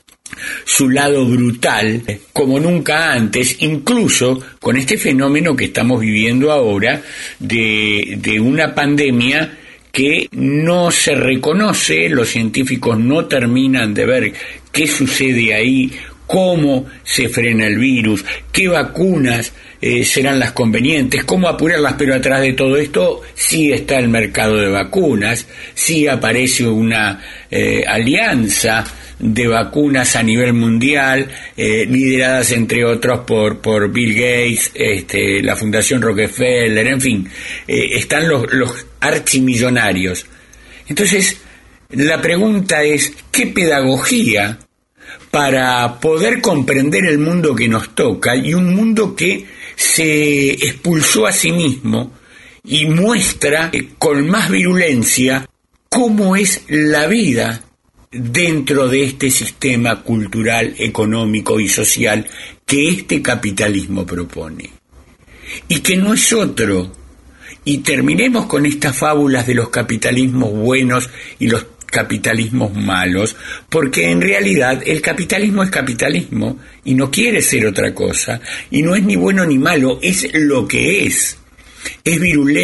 su lado brutal, como nunca antes, incluso con este fenómeno que estamos viviendo ahora de una pandemia que no se reconoce, los científicos no terminan de ver qué sucede ahí, cómo se frena el virus, qué vacunas serán las convenientes, cómo apurarlas, pero atrás de todo esto sí está el mercado de vacunas, sí aparece una alianza de vacunas a nivel mundial, lideradas entre otros por Bill Gates, la Fundación Rockefeller, en fin, están los archimillonarios. Entonces, la pregunta es, ¿qué pedagogía para poder comprender el mundo que nos toca, y un mundo que se expulsó a sí mismo y muestra con más virulencia cómo es la vida dentro de este sistema cultural, económico y social que este capitalismo propone, y que no es otro? Y terminemos con estas fábulas de los capitalismos buenos y los capitalismos malos, porque en realidad el capitalismo es capitalismo y no quiere ser otra cosa, y no es ni bueno ni malo, es lo que es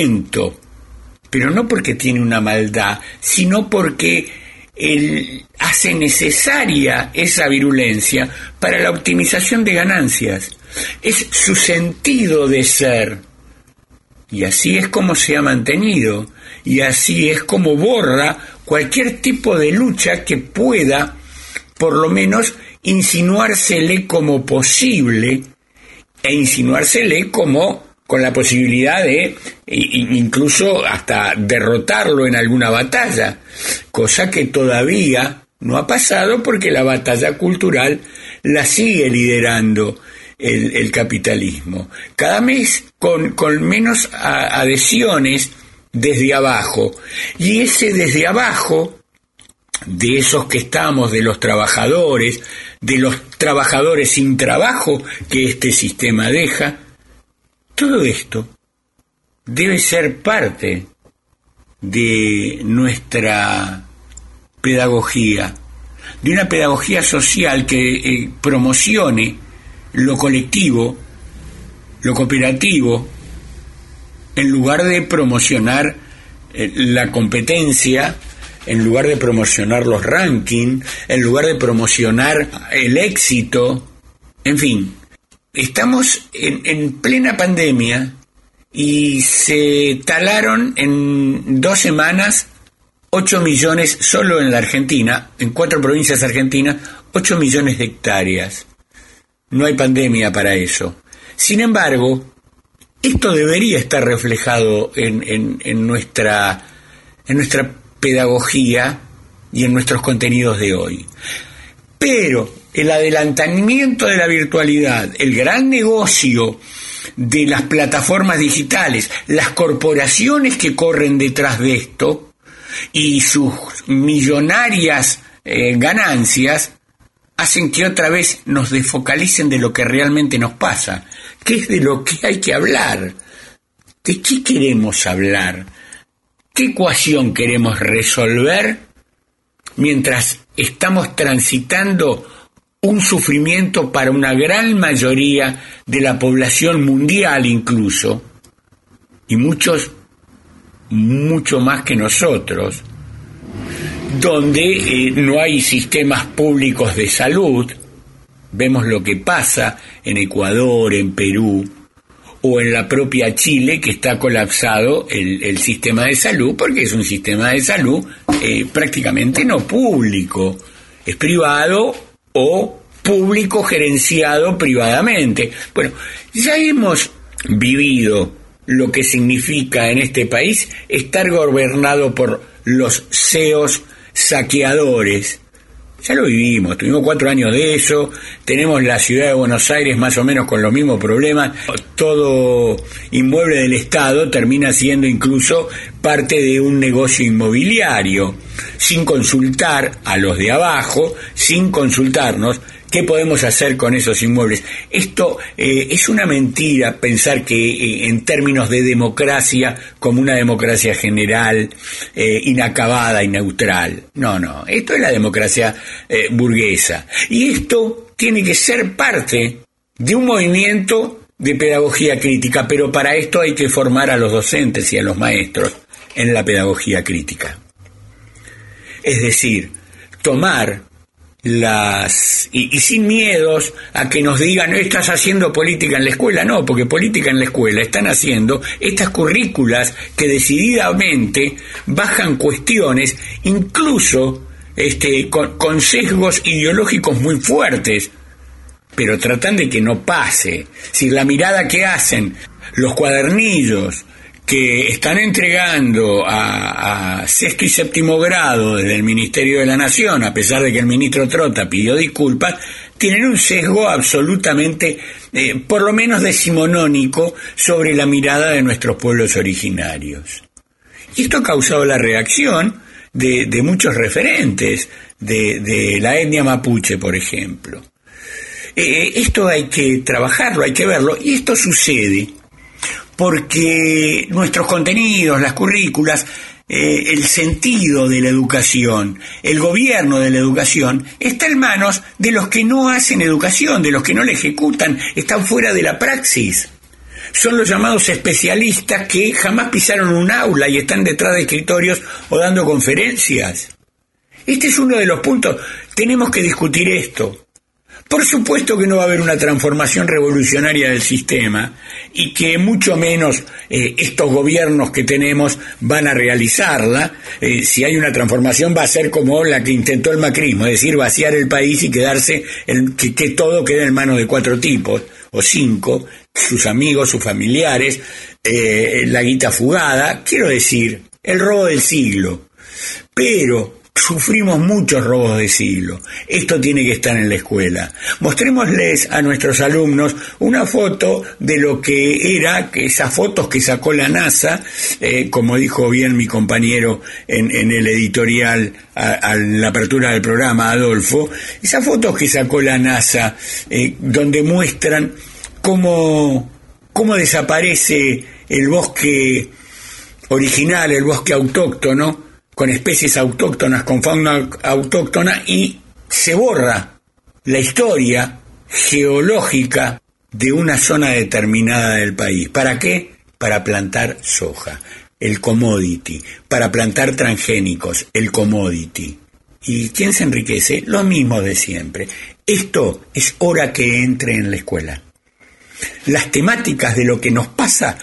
pero no porque tiene una maldad, sino porque ha hace necesaria esa virulencia para la optimización de ganancias. Es su sentido de ser. Y así es como se ha mantenido. Y así es como borra cualquier tipo de lucha que pueda, por lo menos, insinuársele como posible, e insinuársele como con la posibilidad de incluso hasta derrotarlo en alguna batalla, cosa que todavía no ha pasado porque la batalla cultural la sigue liderando el capitalismo, cada mes con menos adhesiones desde abajo, y ese desde abajo, de esos que estamos, de los trabajadores sin trabajo que este sistema deja, todo esto debe ser parte de nuestra pedagogía, de una pedagogía social que promocione lo colectivo, lo cooperativo, en lugar de promocionar la competencia, en lugar de promocionar los rankings, en lugar de promocionar el éxito, en fin. Estamos en plena pandemia y se talaron en 2 semanas 8 millones, solo en la Argentina, en 4 provincias argentinas, 8 millones de hectáreas. No hay pandemia para eso. Sin embargo, esto debería estar reflejado en nuestra pedagogía y en nuestros contenidos de hoy. Pero el adelantamiento de la virtualidad, el gran negocio de las plataformas digitales, las corporaciones que corren detrás de esto y sus millonarias ganancias, hacen que otra vez nos desfocalicen de lo que realmente nos pasa, que es de lo que hay que hablar. ¿De qué queremos hablar? ¿Qué ecuación queremos resolver mientras estamos transitando un sufrimiento para una gran mayoría de la población mundial incluso, y mucho más que nosotros, donde no hay sistemas públicos de salud? Vemos lo que pasa en Ecuador, en Perú, o en la propia Chile, que está colapsado el sistema de salud, porque es un sistema de salud prácticamente no público, es privado o público gerenciado privadamente. Bueno, ya hemos vivido lo que significa en este país estar gobernado por los CEOs saqueadores. Ya lo vivimos, tuvimos 4 años de eso, tenemos la ciudad de Buenos Aires más o menos con los mismos problemas. Todo inmueble del Estado termina siendo incluso parte de un negocio inmobiliario, sin consultar a los de abajo, sin consultarnos qué podemos hacer con esos inmuebles. Esto es una mentira pensar que en términos de democracia, como una democracia general, inacabada y neutral. No, esto es la democracia burguesa. Y esto tiene que ser parte de un movimiento de pedagogía crítica, pero para esto hay que formar a los docentes y a los maestros en la pedagogía crítica. Es decir, tomar y sin miedos a que nos digan, no estás haciendo política en la escuela. No, porque política en la escuela están haciendo estas currículas que decididamente bajan cuestiones, incluso con sesgos ideológicos muy fuertes, pero tratan de que no pase. Si la mirada que hacen los cuadernillos que están entregando a 6º y 7º grado desde el Ministerio de la Nación, a pesar de que el ministro Trota pidió disculpas, tienen un sesgo absolutamente, por lo menos decimonónico, sobre la mirada de nuestros pueblos originarios. Y esto ha causado la reacción de muchos referentes de la etnia mapuche, por ejemplo. Esto hay que trabajarlo, hay que verlo, y esto sucede porque nuestros contenidos, las currículas, el sentido de la educación, el gobierno de la educación, está en manos de los que no hacen educación, de los que no la ejecutan, están fuera de la praxis. Son los llamados especialistas que jamás pisaron un aula y están detrás de escritorios o dando conferencias. Este es uno de los puntos. Tenemos que discutir esto. Por supuesto que no va a haber una transformación revolucionaria del sistema y que mucho menos estos gobiernos que tenemos van a realizarla. Si hay una transformación va a ser como la que intentó el macrismo, es decir, vaciar el país y quedarse que todo quede en manos de 4 tipos o 5, sus amigos, sus familiares, la guita fugada, quiero decir, el robo del siglo. Pero sufrimos muchos robos de siglo. Esto tiene que estar en la escuela. Mostrémosles a nuestros alumnos una foto de lo que era, que esas fotos que sacó la NASA, como dijo bien mi compañero en el editorial a la apertura del programa, Adolfo, esas fotos que sacó la NASA, donde muestran cómo desaparece el bosque original, el bosque autóctono, con especies autóctonas, con fauna autóctona, y se borra la historia geológica de una zona determinada del país. ¿Para qué? Para plantar soja, el commodity, para plantar transgénicos, el commodity. ¿Y quién se enriquece? Lo mismo de siempre. Esto es hora que entre en la escuela. Las temáticas de lo que nos pasa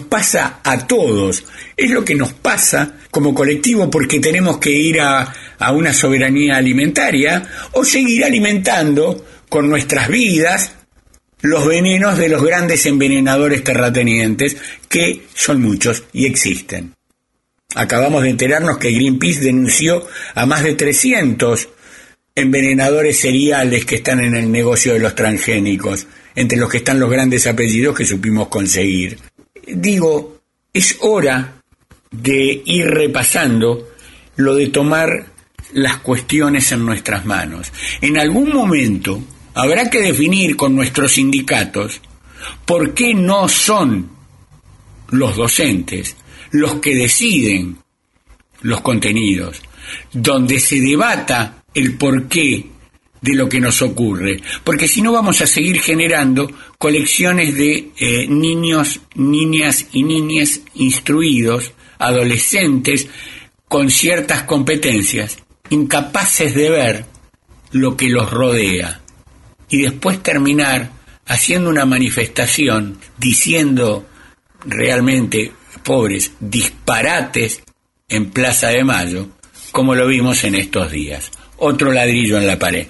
a todos, es lo que nos pasa como colectivo, porque tenemos que ir a una soberanía alimentaria o seguir alimentando con nuestras vidas los venenos de los grandes envenenadores terratenientes, que son muchos y existen. Acabamos de enterarnos que Greenpeace denunció a más de 300 envenenadores seriales que están en el negocio de los transgénicos, entre los que están los grandes apellidos que supimos conseguir. Digo, es hora de ir repasando lo de tomar las cuestiones en nuestras manos. En algún momento habrá que definir con nuestros sindicatos por qué no son los docentes los que deciden los contenidos, donde se debata el porqué de lo que nos ocurre, porque si no vamos a seguir generando colecciones de niños, niñas y niñas instruidos, adolescentes con ciertas competencias, incapaces de ver lo que los rodea, y después terminar haciendo una manifestación diciendo realmente, pobres, disparates en Plaza de Mayo, como lo vimos en estos días. Otro ladrillo en la pared.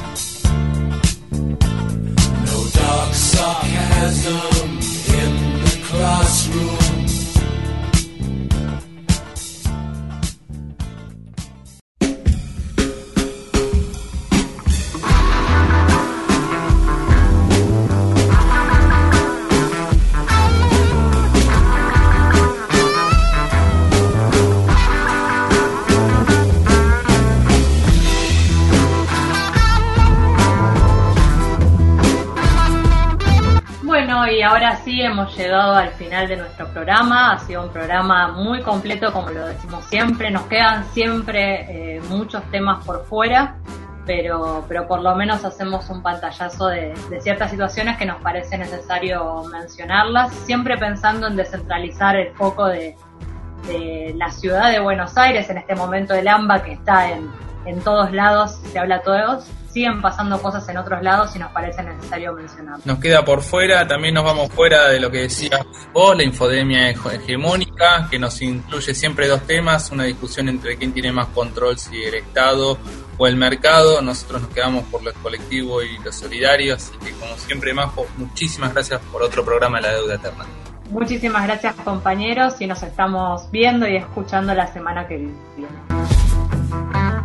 No dark sarcasm in the classroom. Y ahora sí hemos llegado al final de nuestro programa. Ha sido un programa muy completo, como lo decimos siempre. Nos quedan siempre muchos temas por fuera, pero por lo menos hacemos un pantallazo de ciertas situaciones que nos parece necesario mencionarlas, siempre pensando en descentralizar el foco de la ciudad de Buenos Aires, en este momento del AMBA, que está en todos lados, se habla todos. Siguen pasando cosas en otros lados y nos parece necesario mencionarlo. Nos queda por fuera, también nos vamos fuera de lo que decías vos, la infodemia hegemónica, que nos incluye siempre 2 temas, una discusión entre quién tiene más control, si el Estado o el mercado. Nosotros nos quedamos por lo colectivo y lo solidario, así que como siempre, Majo, muchísimas gracias por otro programa de La Deuda Eterna. Muchísimas gracias, compañeros, y nos estamos viendo y escuchando la semana que viene.